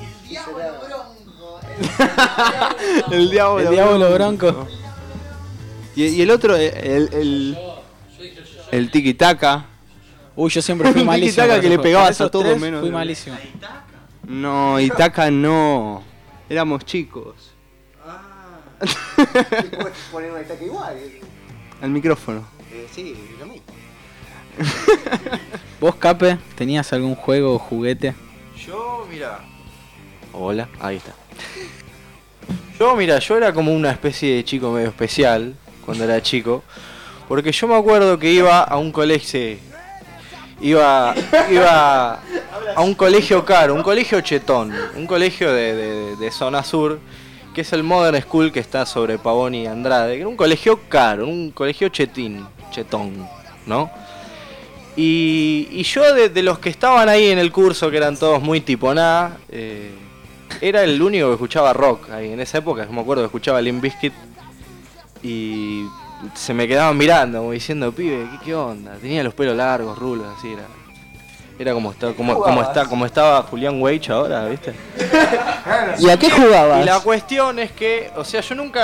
N: el diablo,
B: El diablo bronco.
N: Y, y el otro, el, el, el tiki taka.
B: Uy, yo siempre fui
N: Un
B: malísimo.
N: tiki-taka
B: para
N: que le
B: esos-
N: pegabas
B: para esos
N: a todo
B: tres
N: menos
B: Fui
N: de-
B: malísimo.
N: No, Itaca no. Éramos chicos.
P: Puedes poner una estaca igual.
N: Al micrófono.
P: Eh, sí, lo mismo.
B: ¿Vos, Cape, tenías algún juego o juguete?
O: Yo, mira. Hola, ahí está. Yo, mira, yo era como una especie de chico medio especial cuando era chico. Porque yo me acuerdo que iba a un colegio. Iba, iba a un colegio caro, un colegio chetón. Un colegio de, de, de zona sur, que es el Modern School, que está sobre Pavón y Andrade. Que era un colegio caro, un colegio chetín, chetón, ¿no? Y, y yo de, de los que estaban ahí en el curso, que eran todos muy tipo nada, eh, era el único que escuchaba rock ahí en esa época. Me acuerdo que escuchaba Limp Bizkit y se me quedaban mirando como diciendo: pibe, ¿qué, qué onda? Tenía los pelos largos, rulos, así era. Era como, está, como, como, está, como estaba Julián Weich ahora, ¿viste?
A: ¿Y a qué jugabas?
O: Y la cuestión es que, o sea, yo nunca,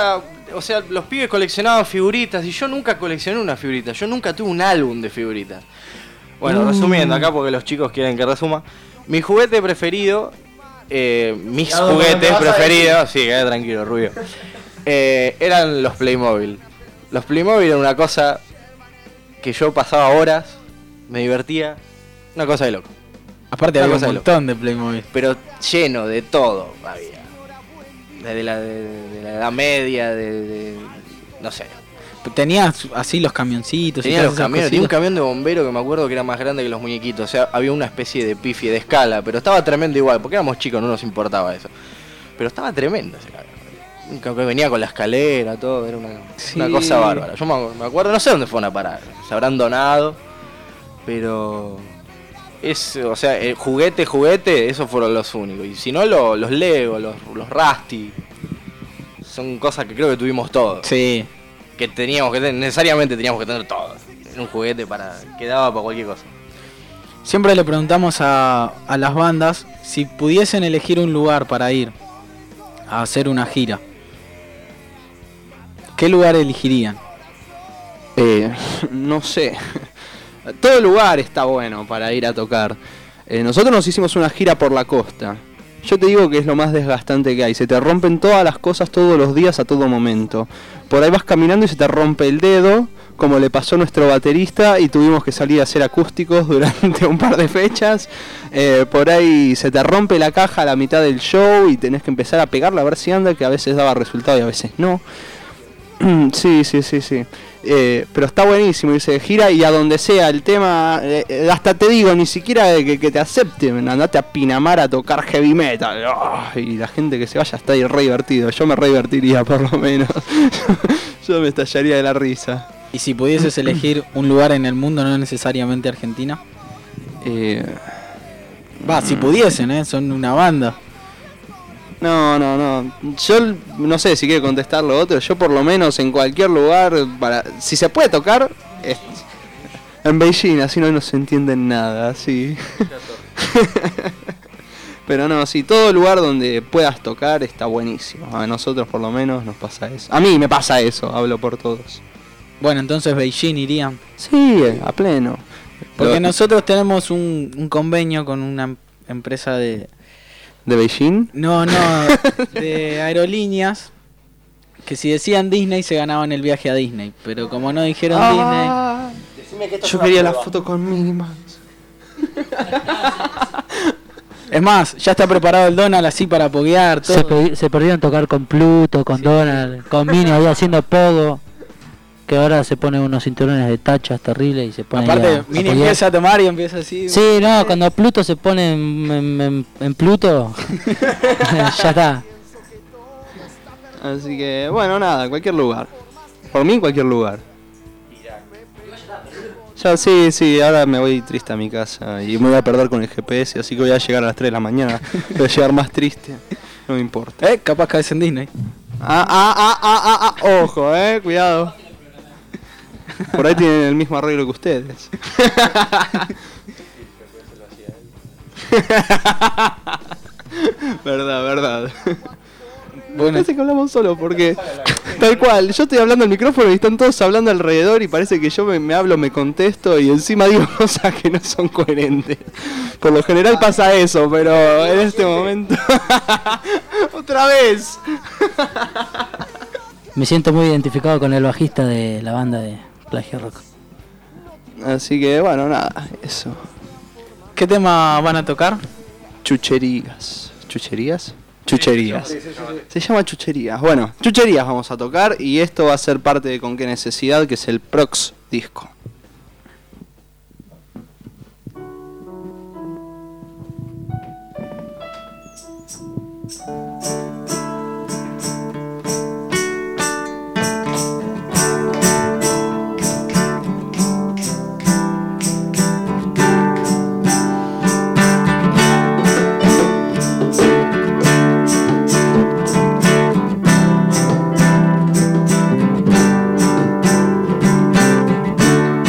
O: o sea, los pibes coleccionaban figuritas y yo nunca coleccioné una figurita, yo nunca tuve un álbum de figuritas. Bueno,
B: Mm.
O: resumiendo acá porque los chicos quieren que resuma, mi juguete preferido, eh, mis
B: Ya, ¿dónde
O: juguetes
B: vas a
O: preferidos, sí, quedé tranquilo, Rubio, eh, eran los Playmobil. Los Playmobil eran una cosa que yo pasaba horas, me divertía, una cosa de loco.
B: Aparte
O: Una
B: había un
O: cosa de loco.
B: montón de Playmobil.
O: Pero lleno de todo había. Desde la, de, de la edad media, de, de- no sé.
B: Tenías así los camioncitos.
O: Tenía
B: y
O: los
B: todas esas
O: camiones, tenía un
B: cositas.
O: camión de bombero que me acuerdo que era más grande que los muñequitos. O sea, había una especie de pifi de escala, pero estaba tremendo igual, porque éramos chicos, no nos importaba eso. Pero estaba tremendo ese camión. Que que venía con la escalera, todo, era una,
B: Sí.
O: una cosa bárbara. Yo me, me acuerdo, no sé dónde fueron a parar, se habrán donado, pero es, o sea, el juguete, juguete, esos fueron los únicos. Y si no, lo- los Lego, los, los Rusty, son cosas que creo que tuvimos todos.
B: Sí.
O: Que teníamos que tener, necesariamente teníamos que tener todo. Era un juguete para, que daba para cualquier cosa.
B: Siempre le preguntamos a, a las bandas si pudiesen elegir un lugar para ir a hacer una gira. ¿Qué lugar elegirían?
N: Eh, no sé. Todo lugar está bueno para ir a tocar. Eh, nosotros nos hicimos una gira por la costa. Yo te digo que es lo más desgastante que hay. Se te rompen todas las cosas todos los días a todo momento. Por ahí vas caminando y se te rompe el dedo, como le pasó a nuestro baterista, y tuvimos que salir a hacer acústicos durante un par de fechas. Eh, por ahí se te rompe la caja a la mitad del show y tenés que empezar a pegarla a ver si anda, que a veces daba resultado y a veces no. Sí, sí, sí, sí. Eh, pero está buenísimo irse de gira y a donde sea el tema, eh, hasta te digo, ni siquiera de que, que te acepten, andate a Pinamar a tocar heavy metal. Oh, y la gente que se vaya está ahí re divertido. Yo me re divertiría por lo menos. Yo me estallaría de la risa.
B: Y si pudieses elegir un lugar en el mundo, no necesariamente Argentina.
N: Eh,
B: Va, si pudiesen, ¿eh? Son una banda.
N: No, no, no. Yo no sé si quiere contestar lo otro. Yo por lo menos en cualquier lugar, para si se puede tocar, es en Beijing, así no nos entienden nada, sí. Pero no, sí, todo lugar donde puedas tocar está buenísimo. A nosotros por lo menos nos pasa eso. A mí me pasa eso, hablo por todos.
B: Bueno, entonces Beijing irían.
N: Sí, a pleno.
B: Porque
N: Pero-
B: nosotros tenemos un, un convenio con una em- empresa de...
N: ¿De Beijing?
B: No, no, de aerolíneas. Que si decían Disney se ganaban el viaje a Disney. Pero como no dijeron
N: Ah, Yo quería la foto con Minnie Mouse.
B: Disney. Es más, ya está preparado el Donald así para poguear todo.
A: Se, pe- se perdieron tocar con Pluto, con Donald, con Minnie ahí haciendo pogo. Que ahora se pone unos cinturones de tachas terribles y se pone. ahí
B: Aparte,
A: a- a
B: Minnie
A: poguear.
B: empieza a tomar y empieza así.
A: Sí, no, cuando Pluto se pone en, en- en- en Pluto, ya está.
N: Así que, bueno, nada, cualquier lugar. Por mí, cualquier lugar. Ya, sí, sí, ahora me voy triste a mi casa y me voy a perder con el G P S, así que voy a llegar a las tres de la mañana. Voy a llegar más triste, no me importa.
B: Eh, capaz caes en Disney.
N: Ah, ah, ah, ah, ah, ah, ojo, eh, cuidado. Por ahí tienen el mismo arreglo que ustedes. Verdad, verdad. Bueno, parece que hablamos solo porque tal cual, yo estoy hablando al micrófono y están todos hablando alrededor y parece que yo me, me hablo, me contesto y encima digo cosas que no son coherentes. Por lo general pasa eso, pero en este momento otra vez.
A: Me siento muy identificado con el bajista de la banda de Plagio Rock.
N: Así que bueno, nada, eso.
B: ¿Qué tema van a tocar?
N: Chucherías. ¿Chucherías? Chucherías. Se llama Chucherías. Bueno, Chucherías vamos a tocar y esto va a ser parte de Con qué necesidad, que es el Prox disco.
C: Chucherías.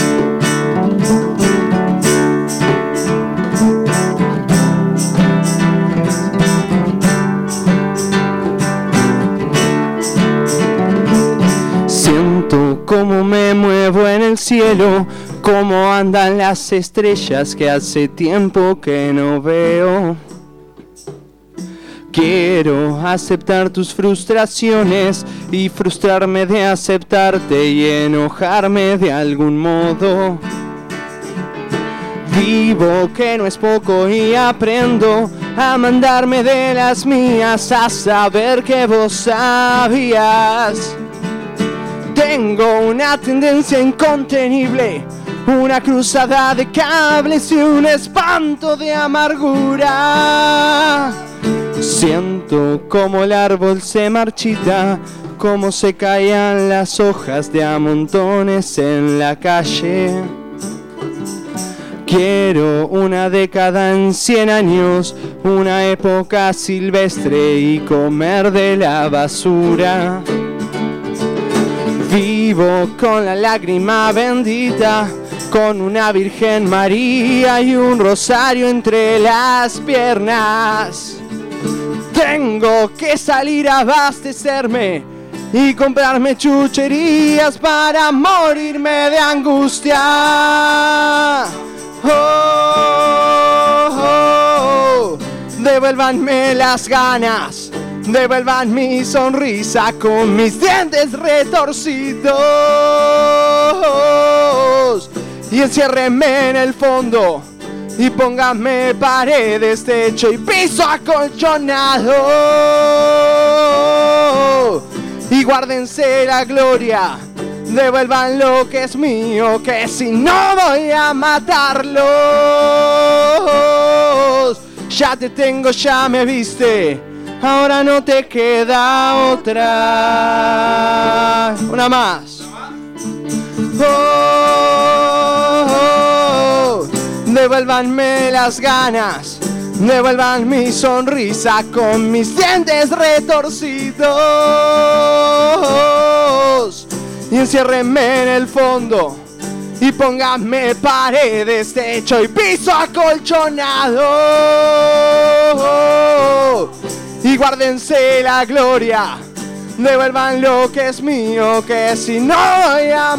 N: cómo me muevo en el cielo, cómo andan las estrellas que hace tiempo que no veo. Quiero aceptar tus frustraciones y frustrarme de aceptarte y enojarme de algún modo. Vivo que no es poco y aprendo a mandarme de las mías, a saber que vos sabías. Tengo una tendencia incontenible, una cruzada de cables y un espanto de amargura. Siento como el árbol se marchita, como se caían las hojas de a montones en la calle. Quiero una década en cien años, una época silvestre y comer de la basura. Vivo con la lágrima bendita, con una Virgen María y un rosario entre las piernas. Tengo que salir a abastecerme y comprarme chucherías para morirme de angustia. Oh, oh, oh, devuélvanme las ganas, devuelvan mi sonrisa con mis dientes retorcidos y enciérrenme en el fondo y pónganme paredes, techo y piso acolchonado y guárdense la gloria. Devuelvan lo que es mío, que si no voy a matarlos. Ya te tengo, ya me viste, ahora no te queda otra. Una más. Oh, oh, oh. Devuélvanme las ganas, devuelvan mi sonrisa con mis dientes retorcidos y enciérrenme en el fondo y pónganme paredes, techo y piso acolchonado y guárdense la gloria. Devuelvan lo que es mío, que si no voy a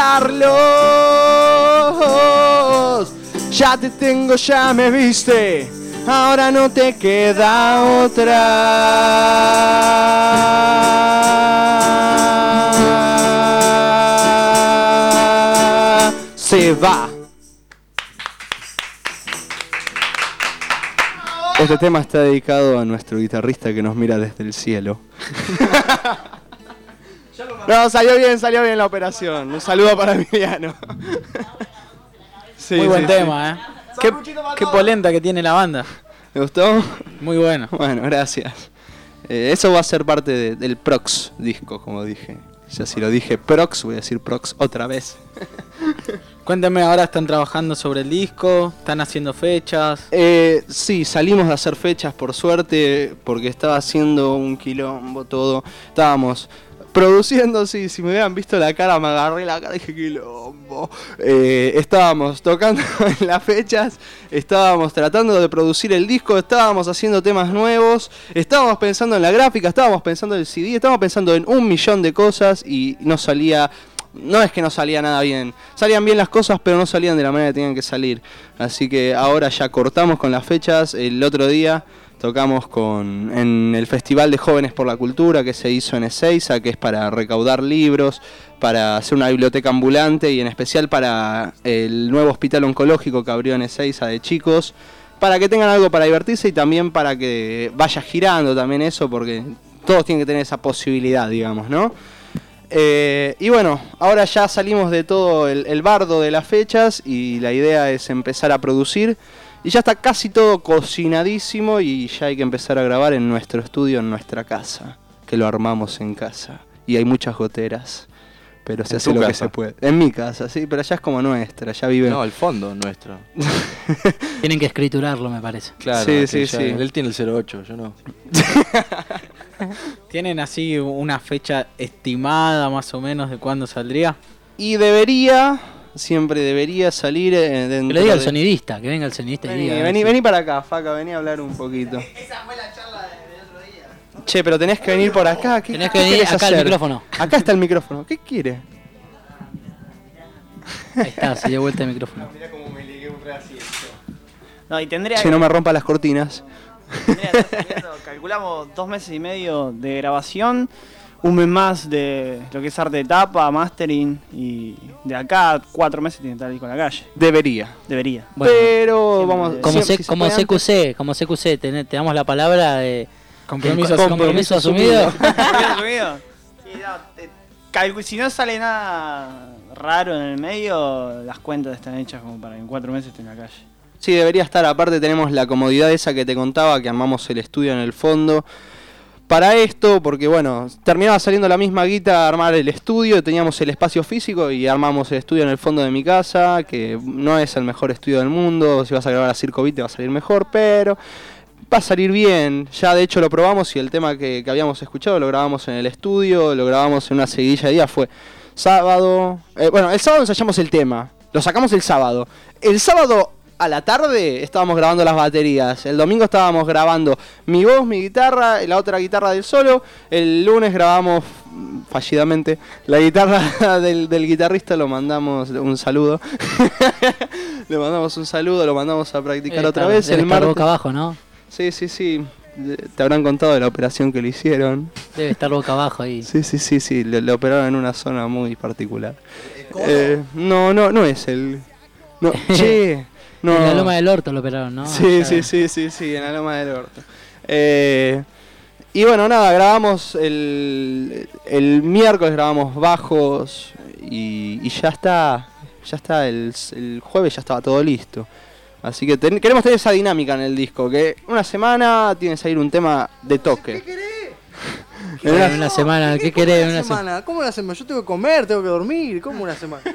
N: matarlos. Ya te tengo, ya me viste, ahora no te queda otra. Se va. Este tema está dedicado a nuestro guitarrista que nos mira desde el cielo. No, salió bien, salió bien la operación. Un saludo para Emiliano.
B: Sí, muy buen sí, tema, sí. ¿eh? Qué, qué polenta que tiene la banda.
N: ¿Te gustó?
B: Muy bueno.
N: Bueno, gracias. Eh, eso va a ser parte de, del Prox disco, como dije. Ya si lo dije Prox, voy a decir Prox otra vez.
B: Cuéntame, ahora están trabajando sobre el disco, están haciendo fechas.
N: Eh, sí, salimos de hacer fechas por suerte, porque estaba haciendo un quilombo todo. Estábamos produciendo, sí, si me hubieran visto la cara, me agarré la cara y dije quilombo. Eh, estábamos tocando en las fechas, estábamos tratando de producir el disco, estábamos haciendo temas nuevos, estábamos pensando en la gráfica, estábamos pensando en el C D, estábamos pensando en un millón de cosas y no salía... No es que no salía nada bien, salían bien las cosas pero no salían de la manera que tenían que salir. Así que ahora ya cortamos con las fechas. El otro día tocamos con en el Festival de Jóvenes por la Cultura que se hizo en Ezeiza, que es para recaudar libros, para hacer una biblioteca ambulante y en especial para el nuevo hospital oncológico que abrió en Ezeiza de chicos, para que tengan algo para divertirse y también para que vaya girando también eso, porque todos tienen que tener esa posibilidad, digamos, ¿no? Eh, y bueno, ahora ya salimos de todo el, el bardo de las fechas y la idea es empezar a producir. Y ya está casi todo cocinadísimo y ya hay que empezar a grabar en nuestro estudio, en nuestra casa, que lo armamos en casa. Y hay muchas goteras, pero se hace lo que se puede. En mi casa, sí, pero allá es como nuestra, ya vive...
O: No, el fondo nuestro.
A: Tienen que escriturarlo, me parece.
O: Claro,
N: sí, sí,
O: ya,
N: sí.
O: Él tiene el cero ocho, yo no.
B: ¿Tienen así una fecha estimada más o menos de cuándo saldría?
N: Y debería, siempre debería salir eh, dentro
A: que lo diga el
N: de...
A: sonidista, que venga el sonidista
N: vení,
A: y diga.
N: Vení,
A: sí.
N: vení para acá, Faca, vení a hablar un poquito. Esa fue la charla del otro día. Che, pero tenés que venir por acá. ¿Qué,
A: tenés
N: ¿qué
A: que venir
N: querés
A: acá
N: hacer?
A: al micrófono.
N: Acá está el micrófono. ¿Qué quiere?
A: Ahí está, se dio vuelta el micrófono.
P: Mirá cómo me ligué un racito.
Q: No, y tendría
N: Che, no me rompa las cortinas.
Q: tendría- tendría- calculamos dos meses y medio de grabación, un mes más de lo que es arte de tapa, mastering, y de acá a cuatro meses tiene que estar el disco en la calle.
N: Debería.
Q: Debería.
A: Bueno,
N: Pero vamos,
A: Como,
N: si-
A: C-
N: si se
A: como
N: puede
A: C Q C, como C Q C, ten- te damos la palabra de
B: Compromiso
A: de-
B: asumido.
A: compromiso asumido.
Q: ¿Habías subido? Sí, no, te- calcu- si no sale nada raro en el medio, las cuentas están hechas como para que en cuatro meses esté en la calle.
N: Sí, debería estar. Aparte tenemos la comodidad esa que te contaba, que armamos el estudio en el fondo. Para esto, porque bueno, terminaba saliendo la misma guita a armar el estudio, teníamos el espacio físico y armamos el estudio en el fondo de mi casa, que no es el mejor estudio del mundo, si vas a grabar a Circo Beat te va a salir mejor, pero va a salir bien. Ya de hecho lo probamos y el tema que, que habíamos escuchado lo grabamos en el estudio, lo grabamos en una seguidilla de días, fue sábado, eh, bueno, el sábado ensayamos el tema, lo sacamos el sábado, el sábado a la tarde estábamos grabando las baterías. El domingo estábamos grabando mi voz, mi guitarra, la otra guitarra del solo. El lunes grabamos mm, fallidamente la guitarra del, del guitarrista. Lo mandamos un saludo. Le mandamos un saludo, lo mandamos a practicar
A: Debe
N: otra
A: estar-
N: vez.
A: debe
N: El
A: estar
N: martes.
A: boca abajo, ¿no?
N: Sí, sí, sí. Te habrán contado de la operación que le hicieron.
A: Debe estar boca abajo ahí.
N: Sí, sí, sí, sí. Le, le operaron en una zona muy particular. Eh, no, no, no es el. No, che. No.
A: En la loma del orto lo operaron, ¿no?
N: Sí,
A: Allá.
N: sí, sí, sí, sí, en la loma del orto. Eh, y bueno, nada, grabamos el, el miércoles, grabamos bajos y, y ya está, ya está, el, el jueves ya estaba todo listo. Así que ten- queremos tener esa dinámica en el disco, que una semana tiene que salir un tema de toque.
A: En una, una semana, ¿qué querés?
O: Una
A: Una semana.
O: semana, ¿cómo una semana? Yo tengo que comer, tengo que dormir, ¿cómo una semana?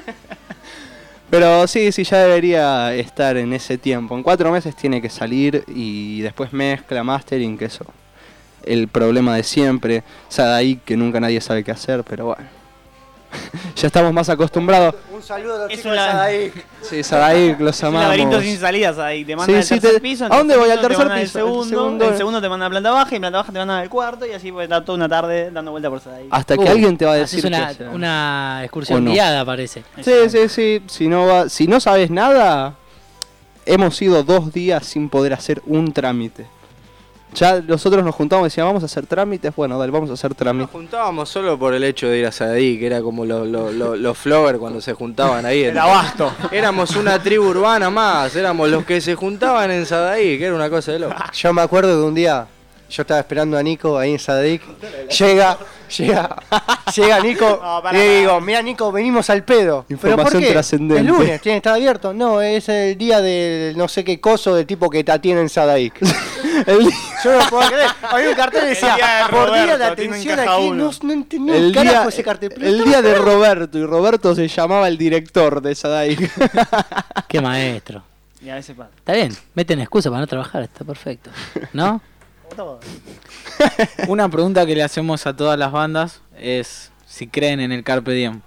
N: Pero sí, sí, ya debería estar en ese tiempo. En cuatro meses tiene que salir y después mezcla, mastering, que eso. El problema de siempre. Sadaik, que nunca nadie sabe qué hacer, pero bueno. Ya estamos más acostumbrados.
P: Un saludo a los
Q: Es
P: chicos
Q: una-
P: de Sadaik.
N: Sí, Sadaik, los
Q: Es un
N: amamos.
Q: laberinto sin salidas ahí. Te mandan
N: Sí,
Q: al
N: sí,
Q: tercer
N: te-
Q: piso.
N: ¿a dónde voy? Al tercer
Q: te mandan
N: piso,
Q: El
N: el
Q: segundo,
N: segundo.
Q: el segundo te mandan a planta baja y en planta baja te mandan al cuarto y así puedes estar toda una tarde dando vuelta por Sadaik.
N: Hasta que
A: Uh,
N: alguien te va a
A: haces
N: decir
A: una,
N: qué hacer.
A: una excursión
N: ¿O no?
A: guiada, parece.
N: Sí, sí, sí. Si no, va, si no sabes nada, hemos ido dos días sin poder hacer un trámite. Ya nosotros nos juntamos y decíamos, vamos a hacer trámites. Bueno, dale, vamos a hacer
O: Nos
N: trámites.
O: juntábamos solo por el hecho de ir a Sadí, que era como los lo, lo, los floggers cuando se juntaban ahí.
Q: El abasto.
O: Éramos una tribu urbana más, éramos los que se juntaban en Sadaí, que era una cosa de loco.
P: Yo me acuerdo de un día, yo estaba esperando a Nico ahí en Sadaik. Llega, llega, llega Nico.
Q: No, pará,
P: y le
Q: pará.
P: digo, mira Nico, venimos al pedo. ¿Pero por
N: Información
P: qué?
N: trascendente.
P: El lunes, ¿tiene que estar abierto? No, es el día del no sé qué coso del tipo que te atiende en Sadaik.
N: El,
P: Yo no puedo creer. Había un cartel que decía,
Q: El día de
P: por día de
Q: Roberto, tiene
P: atención
Q: encaja
P: aquí.
Q: uno.
P: No, no entendí
N: el
P: un carajo
N: día,
P: ese cartel. pero
N: el
P: estaba
N: día de
P: claro.
N: Roberto, y Roberto se llamaba el director de Sadaik.
A: Qué maestro.
Q: Y a veces pasa.
A: Está bien, meten excusa para no trabajar, está perfecto. ¿No?
Q: Todo.
B: Una pregunta que le hacemos a todas las bandas es si creen en el Carpe Diem.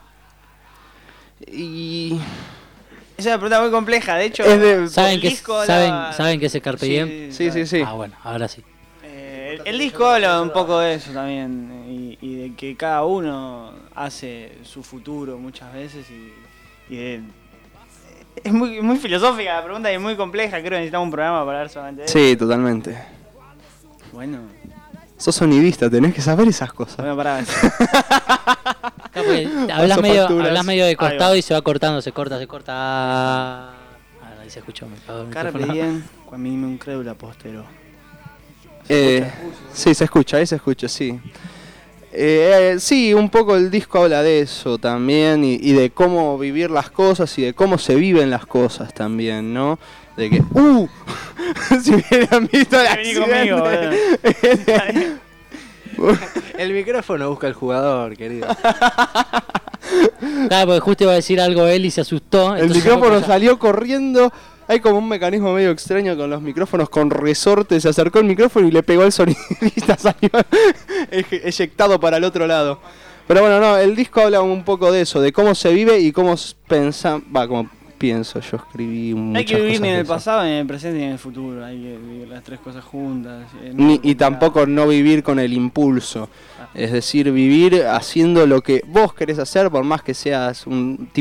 N: Y
Q: Es una pregunta muy compleja, de hecho.
N: Es de-
A: ¿Saben
Q: el
A: qué
Q: disco
A: saben,
Q: habla-
A: saben qué es el Carpe
Q: Sí,
A: Diem?
N: sí, sí, sí.
A: Ah, bueno, ahora sí.
Q: Eh, el, el disco habla un poco de eso también y, y de que cada uno hace su futuro muchas veces y, y de- es muy, muy filosófica la pregunta y muy compleja, creo que necesitamos un programa para hablar solamente de eso.
N: sí, totalmente.
Q: Bueno,
N: Sos sonidista, tenés que saber esas cosas.
Q: bueno, pará.
A: Claro, porque hablas,
N: Paso
A: medio,
N: facturas.
A: hablas medio de
Q: Ahí
A: costado
Q: va.
A: y se va cortando, se corta, se corta. Ah, ahí se escuchó, me cago en el
Q: Carpe
A: micrófono.
Q: diem, cuando me un crédula postero.
N: Eh, sí, se escucha, ahí se escucha, sí. Eh, eh, sí, un poco el disco habla de eso también y, y de cómo vivir las cosas y de cómo se viven las cosas también, ¿no? De que, ¡uh! Si hubieran visto el
Q: Vení conmigo,
N: accidente.
O: El micrófono busca al jugador, querido.
A: Claro, porque justo iba a decir algo él y se asustó.
N: El
A: entonces
N: micrófono
A: no, pues ya-
N: salió corriendo. Hay como un mecanismo medio extraño con los micrófonos con resorte. Se acercó el micrófono y le pegó al sonidista. Salió eje- eyectado para el otro lado. Pero bueno, no, el disco habla un poco de eso, de cómo se vive y cómo pensamos. Va, como pienso, yo escribí muchas
Q: Hay que vivir
N: cosas
Q: ni en
N: de
Q: el
N: eso.
Q: pasado, ni en el presente, ni en el futuro. Hay que vivir las tres cosas juntas. Es
N: Ni-
Q: muy
N: y
Q: complicado.
N: tampoco no vivir con el impulso. Es decir, vivir haciendo lo que vos querés hacer, por más que seas un tipo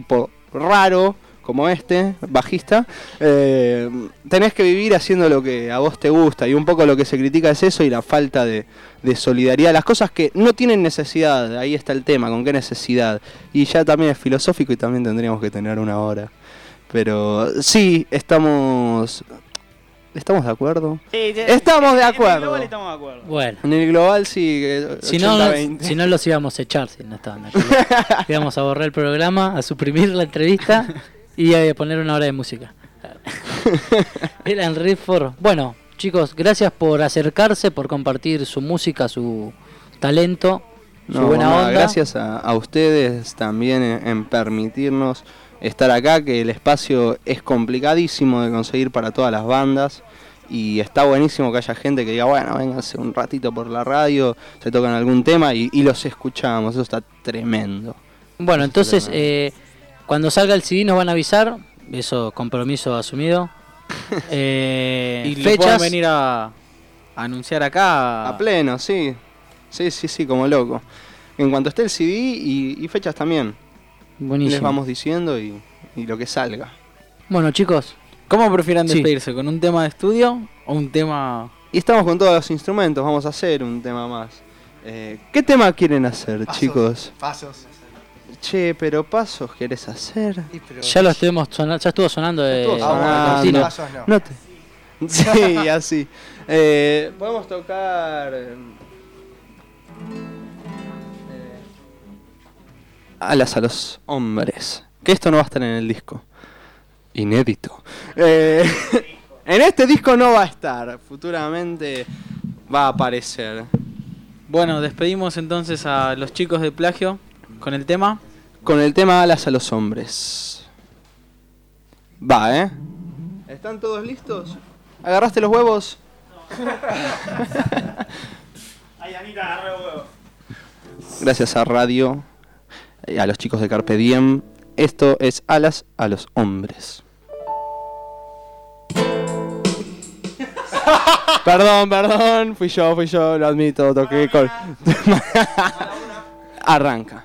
N: raro como este, bajista, eh, tenés que vivir haciendo lo que a vos te gusta, y un poco lo que se critica es eso y la falta de, de solidaridad, las cosas que no tienen necesidad, ahí está el tema, con qué necesidad, y ya también es filosófico y también tendríamos que tener una hora, pero sí, estamos... ¿Estamos de acuerdo?
Q: Sí, sí,
N: estamos de acuerdo.
Q: En el global estamos de acuerdo.
A: Bueno.
N: En el global sí, eh,
A: Si no,
N: ochenta veinte.
A: si no los íbamos a echar, si no estaban de acuerdo. Íbamos a borrar el programa, a suprimir la entrevista y a poner una hora de música. Era en Riff for... Bueno, chicos, gracias por acercarse, por compartir su música, su talento, su
N: No,
A: buena
N: nada,
A: onda.
N: gracias a, a ustedes también en, en permitirnos estar acá, que el espacio es complicadísimo de conseguir para todas las bandas y está buenísimo que haya gente que diga, bueno, vénganse un ratito por la radio, se tocan algún tema y, y los escuchamos, eso está tremendo.
A: Bueno, entonces, eh, cuando salga el C D nos van a avisar, eso, compromiso asumido. Eh,
B: Y lo
A: fechas.
B: pueden venir a, a anunciar acá.
N: A pleno, sí, sí, sí, sí, como loco. En cuanto esté el C D y, y fechas también.
A: Buenísimo.
N: Les vamos diciendo y, y lo que salga.
A: Bueno, chicos,
B: ¿cómo prefieren
N: Sí.
B: despedirse? ¿Con un tema de estudio o un tema...?
N: Y estamos con todos los instrumentos, vamos a hacer un tema más. Eh, ¿Qué tema quieren hacer,
P: Pasos,
N: chicos?
P: Pasos.
N: Che, pero pasos querés hacer.
A: ya lo estuvimos sona- ya estuvo sonando de
N: Estuvo sonando.
A: Argentina.
P: Pasos no.
N: No te- Sí, así. Eh, podemos tocar. eh, Alas a los hombres. Que esto no va a estar en el disco. Inédito. Eh, en este disco no va a estar. Futuramente va a aparecer.
B: Bueno, despedimos entonces a los chicos de Plagio con el tema.
N: Con el tema Alas a los hombres. Va, ¿eh? ¿Están todos listos? ¿Agarraste los huevos?
Q: Ay, Anita, agarré el huevo.
N: Gracias a Radio, y a los chicos de Carpe Diem. Esto es Alas a los hombres. Perdón, perdón, fui yo, fui yo, lo admito, toqué con... Arranca.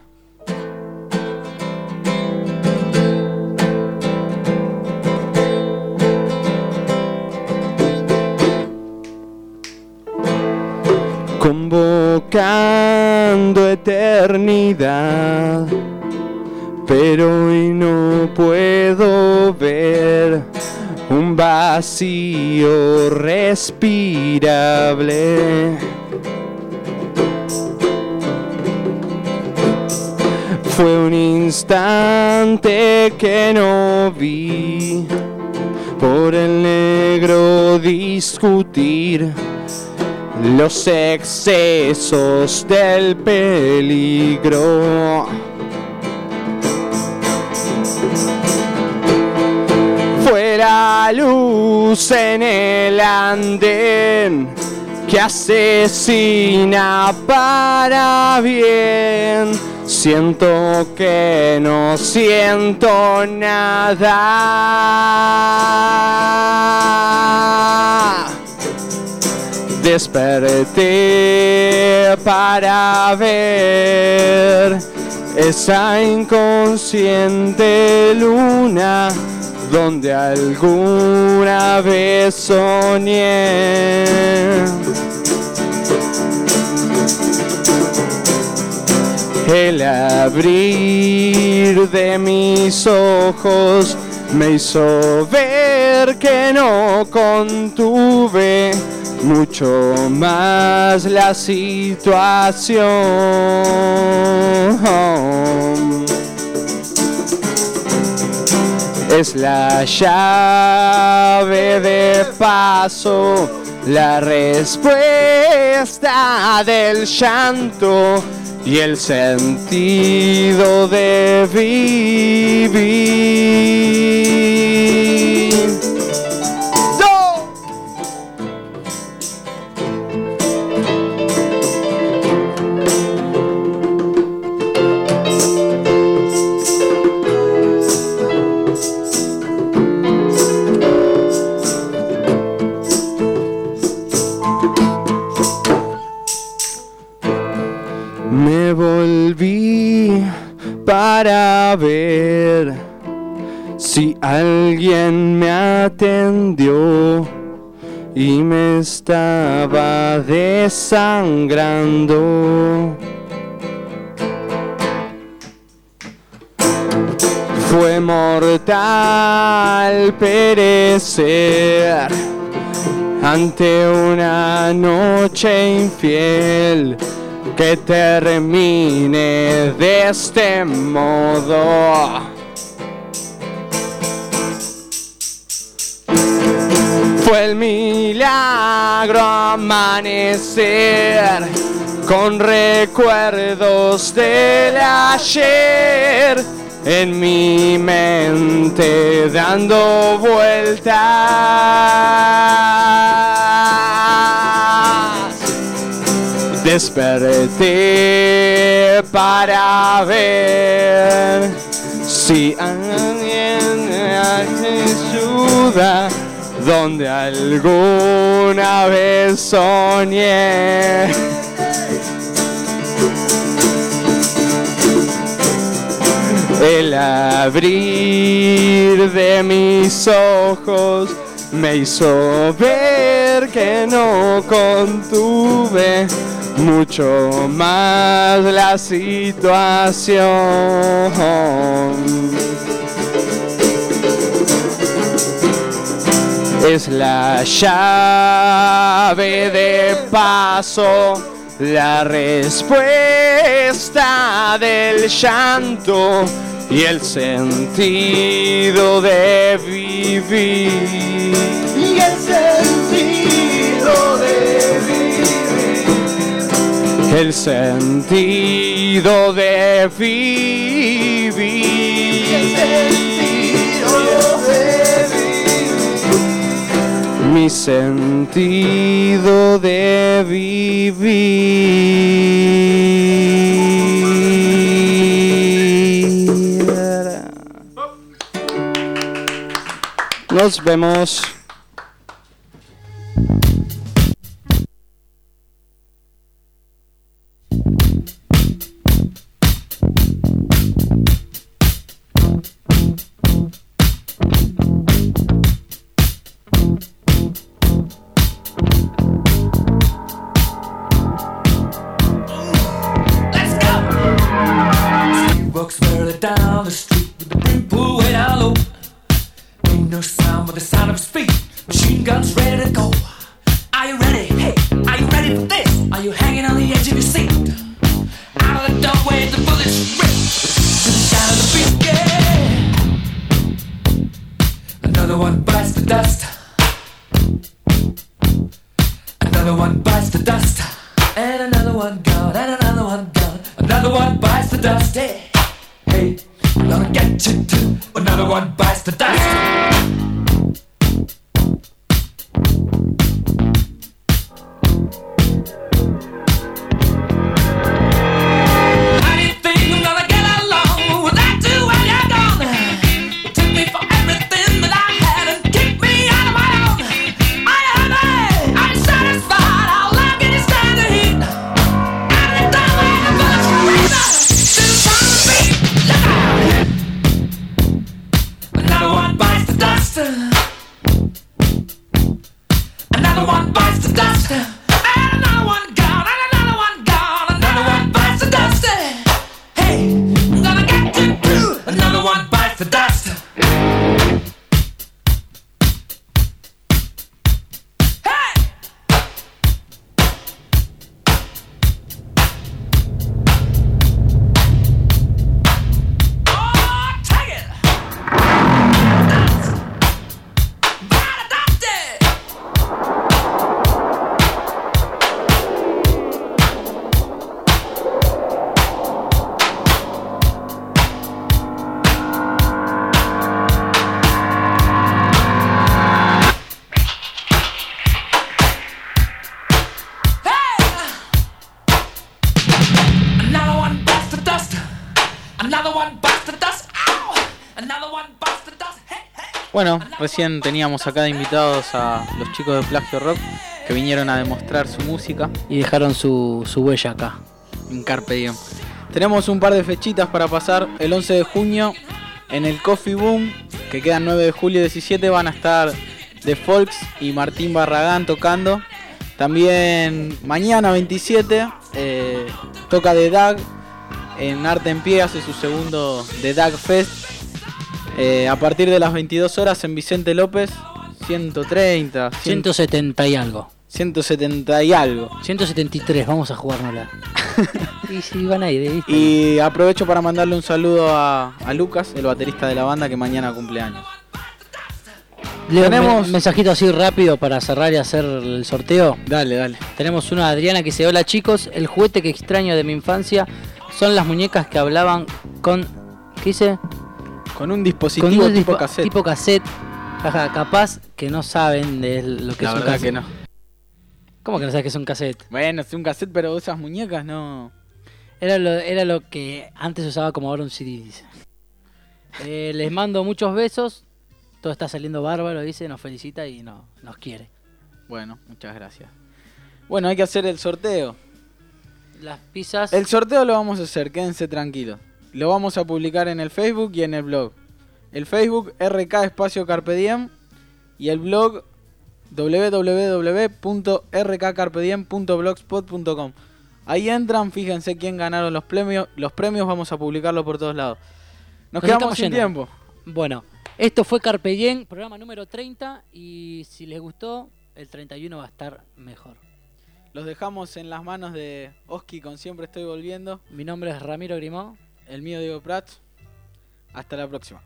N: Convocando eternidad, pero hoy no puedo ver un vacío respirable. Fue un instante que no vi por el negro discutir los excesos del peligro. Fue la luz en el andén que asesina para bien. Siento que no siento nada. Desperté para ver esa inconsciente luna donde alguna vez soñé. El abrir de mis ojos me hizo ver que no contuve mucho más la situación. Es la llave de paso, la respuesta del llanto y el sentido de vivir. ¡No! Me volví para ver Si alguien me atendió y me estaba desangrando, fue mortal perecer ante una noche infiel que termine de este modo. Fue el milagro amanecer con recuerdos del ayer en mi mente dando vueltas. Desperté para ver si alguien me ayuda donde alguna vez soñé. El abrir de mis ojos me hizo ver que no contuve mucho más la situación. Es la llave de paso, la respuesta del llanto y el sentido de vivir.
C: Y el sentido de vivir.
N: El sentido de vivir.
C: Y el sentido de vivir.
N: Mi sentido de vivir. Nos vemos.
D: Walks further down the street with the brim pulled way down low. Ain't no sound but the sound of his feet. Machine guns ready to go. Are you ready? Hey, are you ready for this? Are you hanging on the edge of your seat? Out of the doorway, the bullets rip to the sound of the beat. Yeah. Another one bites the dust. Another one bites the dust. And another one gone. And another one gone. Another one bites the dust. Hey. Hey, I'm gonna get you too. Another one bites the dust. How do you think I'm gonna get along without you when you're gone? You took me for everything that I had and kicked me out of my own. Are you happy? Are you satisfied? How long can you stand the heat? Out of the doorway, the bullets rain up to the sound of the beat. Look out! Another one bites the dust. Another one bites the dust. And another one gone. And another one gone. Another one bites the dust. Hey, I'm gonna get you too. Another one bites the dust. Hey! Oh, take it! Another one bites the dust. Another one bites the dust. Ow! Another one bites the dust. Hey, hey.
B: Bueno, recién teníamos acá de invitados a los chicos de Plagio Rock que vinieron a demostrar su música
A: y dejaron su, su huella acá
B: en Carpe Diem. Tenemos un par de fechitas para pasar. El once de junio en el Coffee Boom que quedan nueve de julio y diecisiete, van a estar The Folks y Martín Barragán tocando. También mañana veintisiete eh, toca The Dag en Arte en Pie, hace su segundo The Dag Fest. Eh, a partir de las veintidós horas en Vicente López, ciento treinta,
A: ciento setenta y algo.
B: ciento setenta y algo.
A: ciento setenta y tres, vamos a jugárnosla. Y si van a ir, ¿viste?
B: Y aprovecho para mandarle un saludo a, a Lucas, el baterista de la banda, que mañana cumple años.
A: Leo,
B: Tenemos
A: un mensajito así rápido para cerrar y hacer el sorteo.
B: Dale, dale.
A: Tenemos una de Adriana que dice: hola chicos, el juguete que extraño de mi infancia son las muñecas que hablaban con... ¿Qué dice?
B: Con un dispositivo
A: con un
B: tipo
A: dispo-
B: cassette.
A: Tipo cassette. Jaja, capaz que no saben de lo que
B: La
A: es un
B: verdad
A: cassette.
B: que no.
A: ¿Cómo que no sabes qué es un cassette?
B: Bueno, es un cassette, pero esas muñecas no...
A: Era lo, era lo que antes se usaba como ahora un C D, dice. Eh, les mando muchos besos. Todo está saliendo bárbaro, dice. Nos felicita y no, nos quiere.
B: Bueno, muchas gracias. Bueno, hay que hacer el sorteo.
A: Las pizzas...
B: El sorteo lo vamos a hacer, quédense tranquilos. Lo vamos a publicar en el Facebook y en el blog. El Facebook R K Espacio Carpe Diem y el blog w w w punto r k carpe diem punto blogspot punto com. Ahí entran, fíjense quién ganaron los premios. Los premios vamos a publicarlo por todos lados. Nos,
A: Nos
B: quedamos
A: estamos
B: sin
A: yendo.
B: tiempo.
A: Bueno, esto fue Carpe Diem, programa número treinta. Y si les gustó, el treinta y uno va a estar mejor.
B: Los dejamos en las manos de Oski con Siempre Estoy Volviendo.
A: Mi nombre es Ramiro Grimó.
B: El mío, Diego Prats. Hasta la próxima.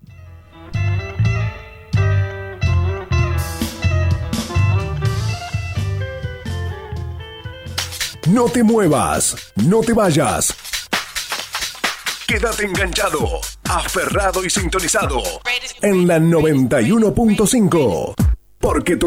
G: No te muevas, no te vayas. Quédate enganchado, aferrado y sintonizado en la noventa y uno punto cinco. Porque tu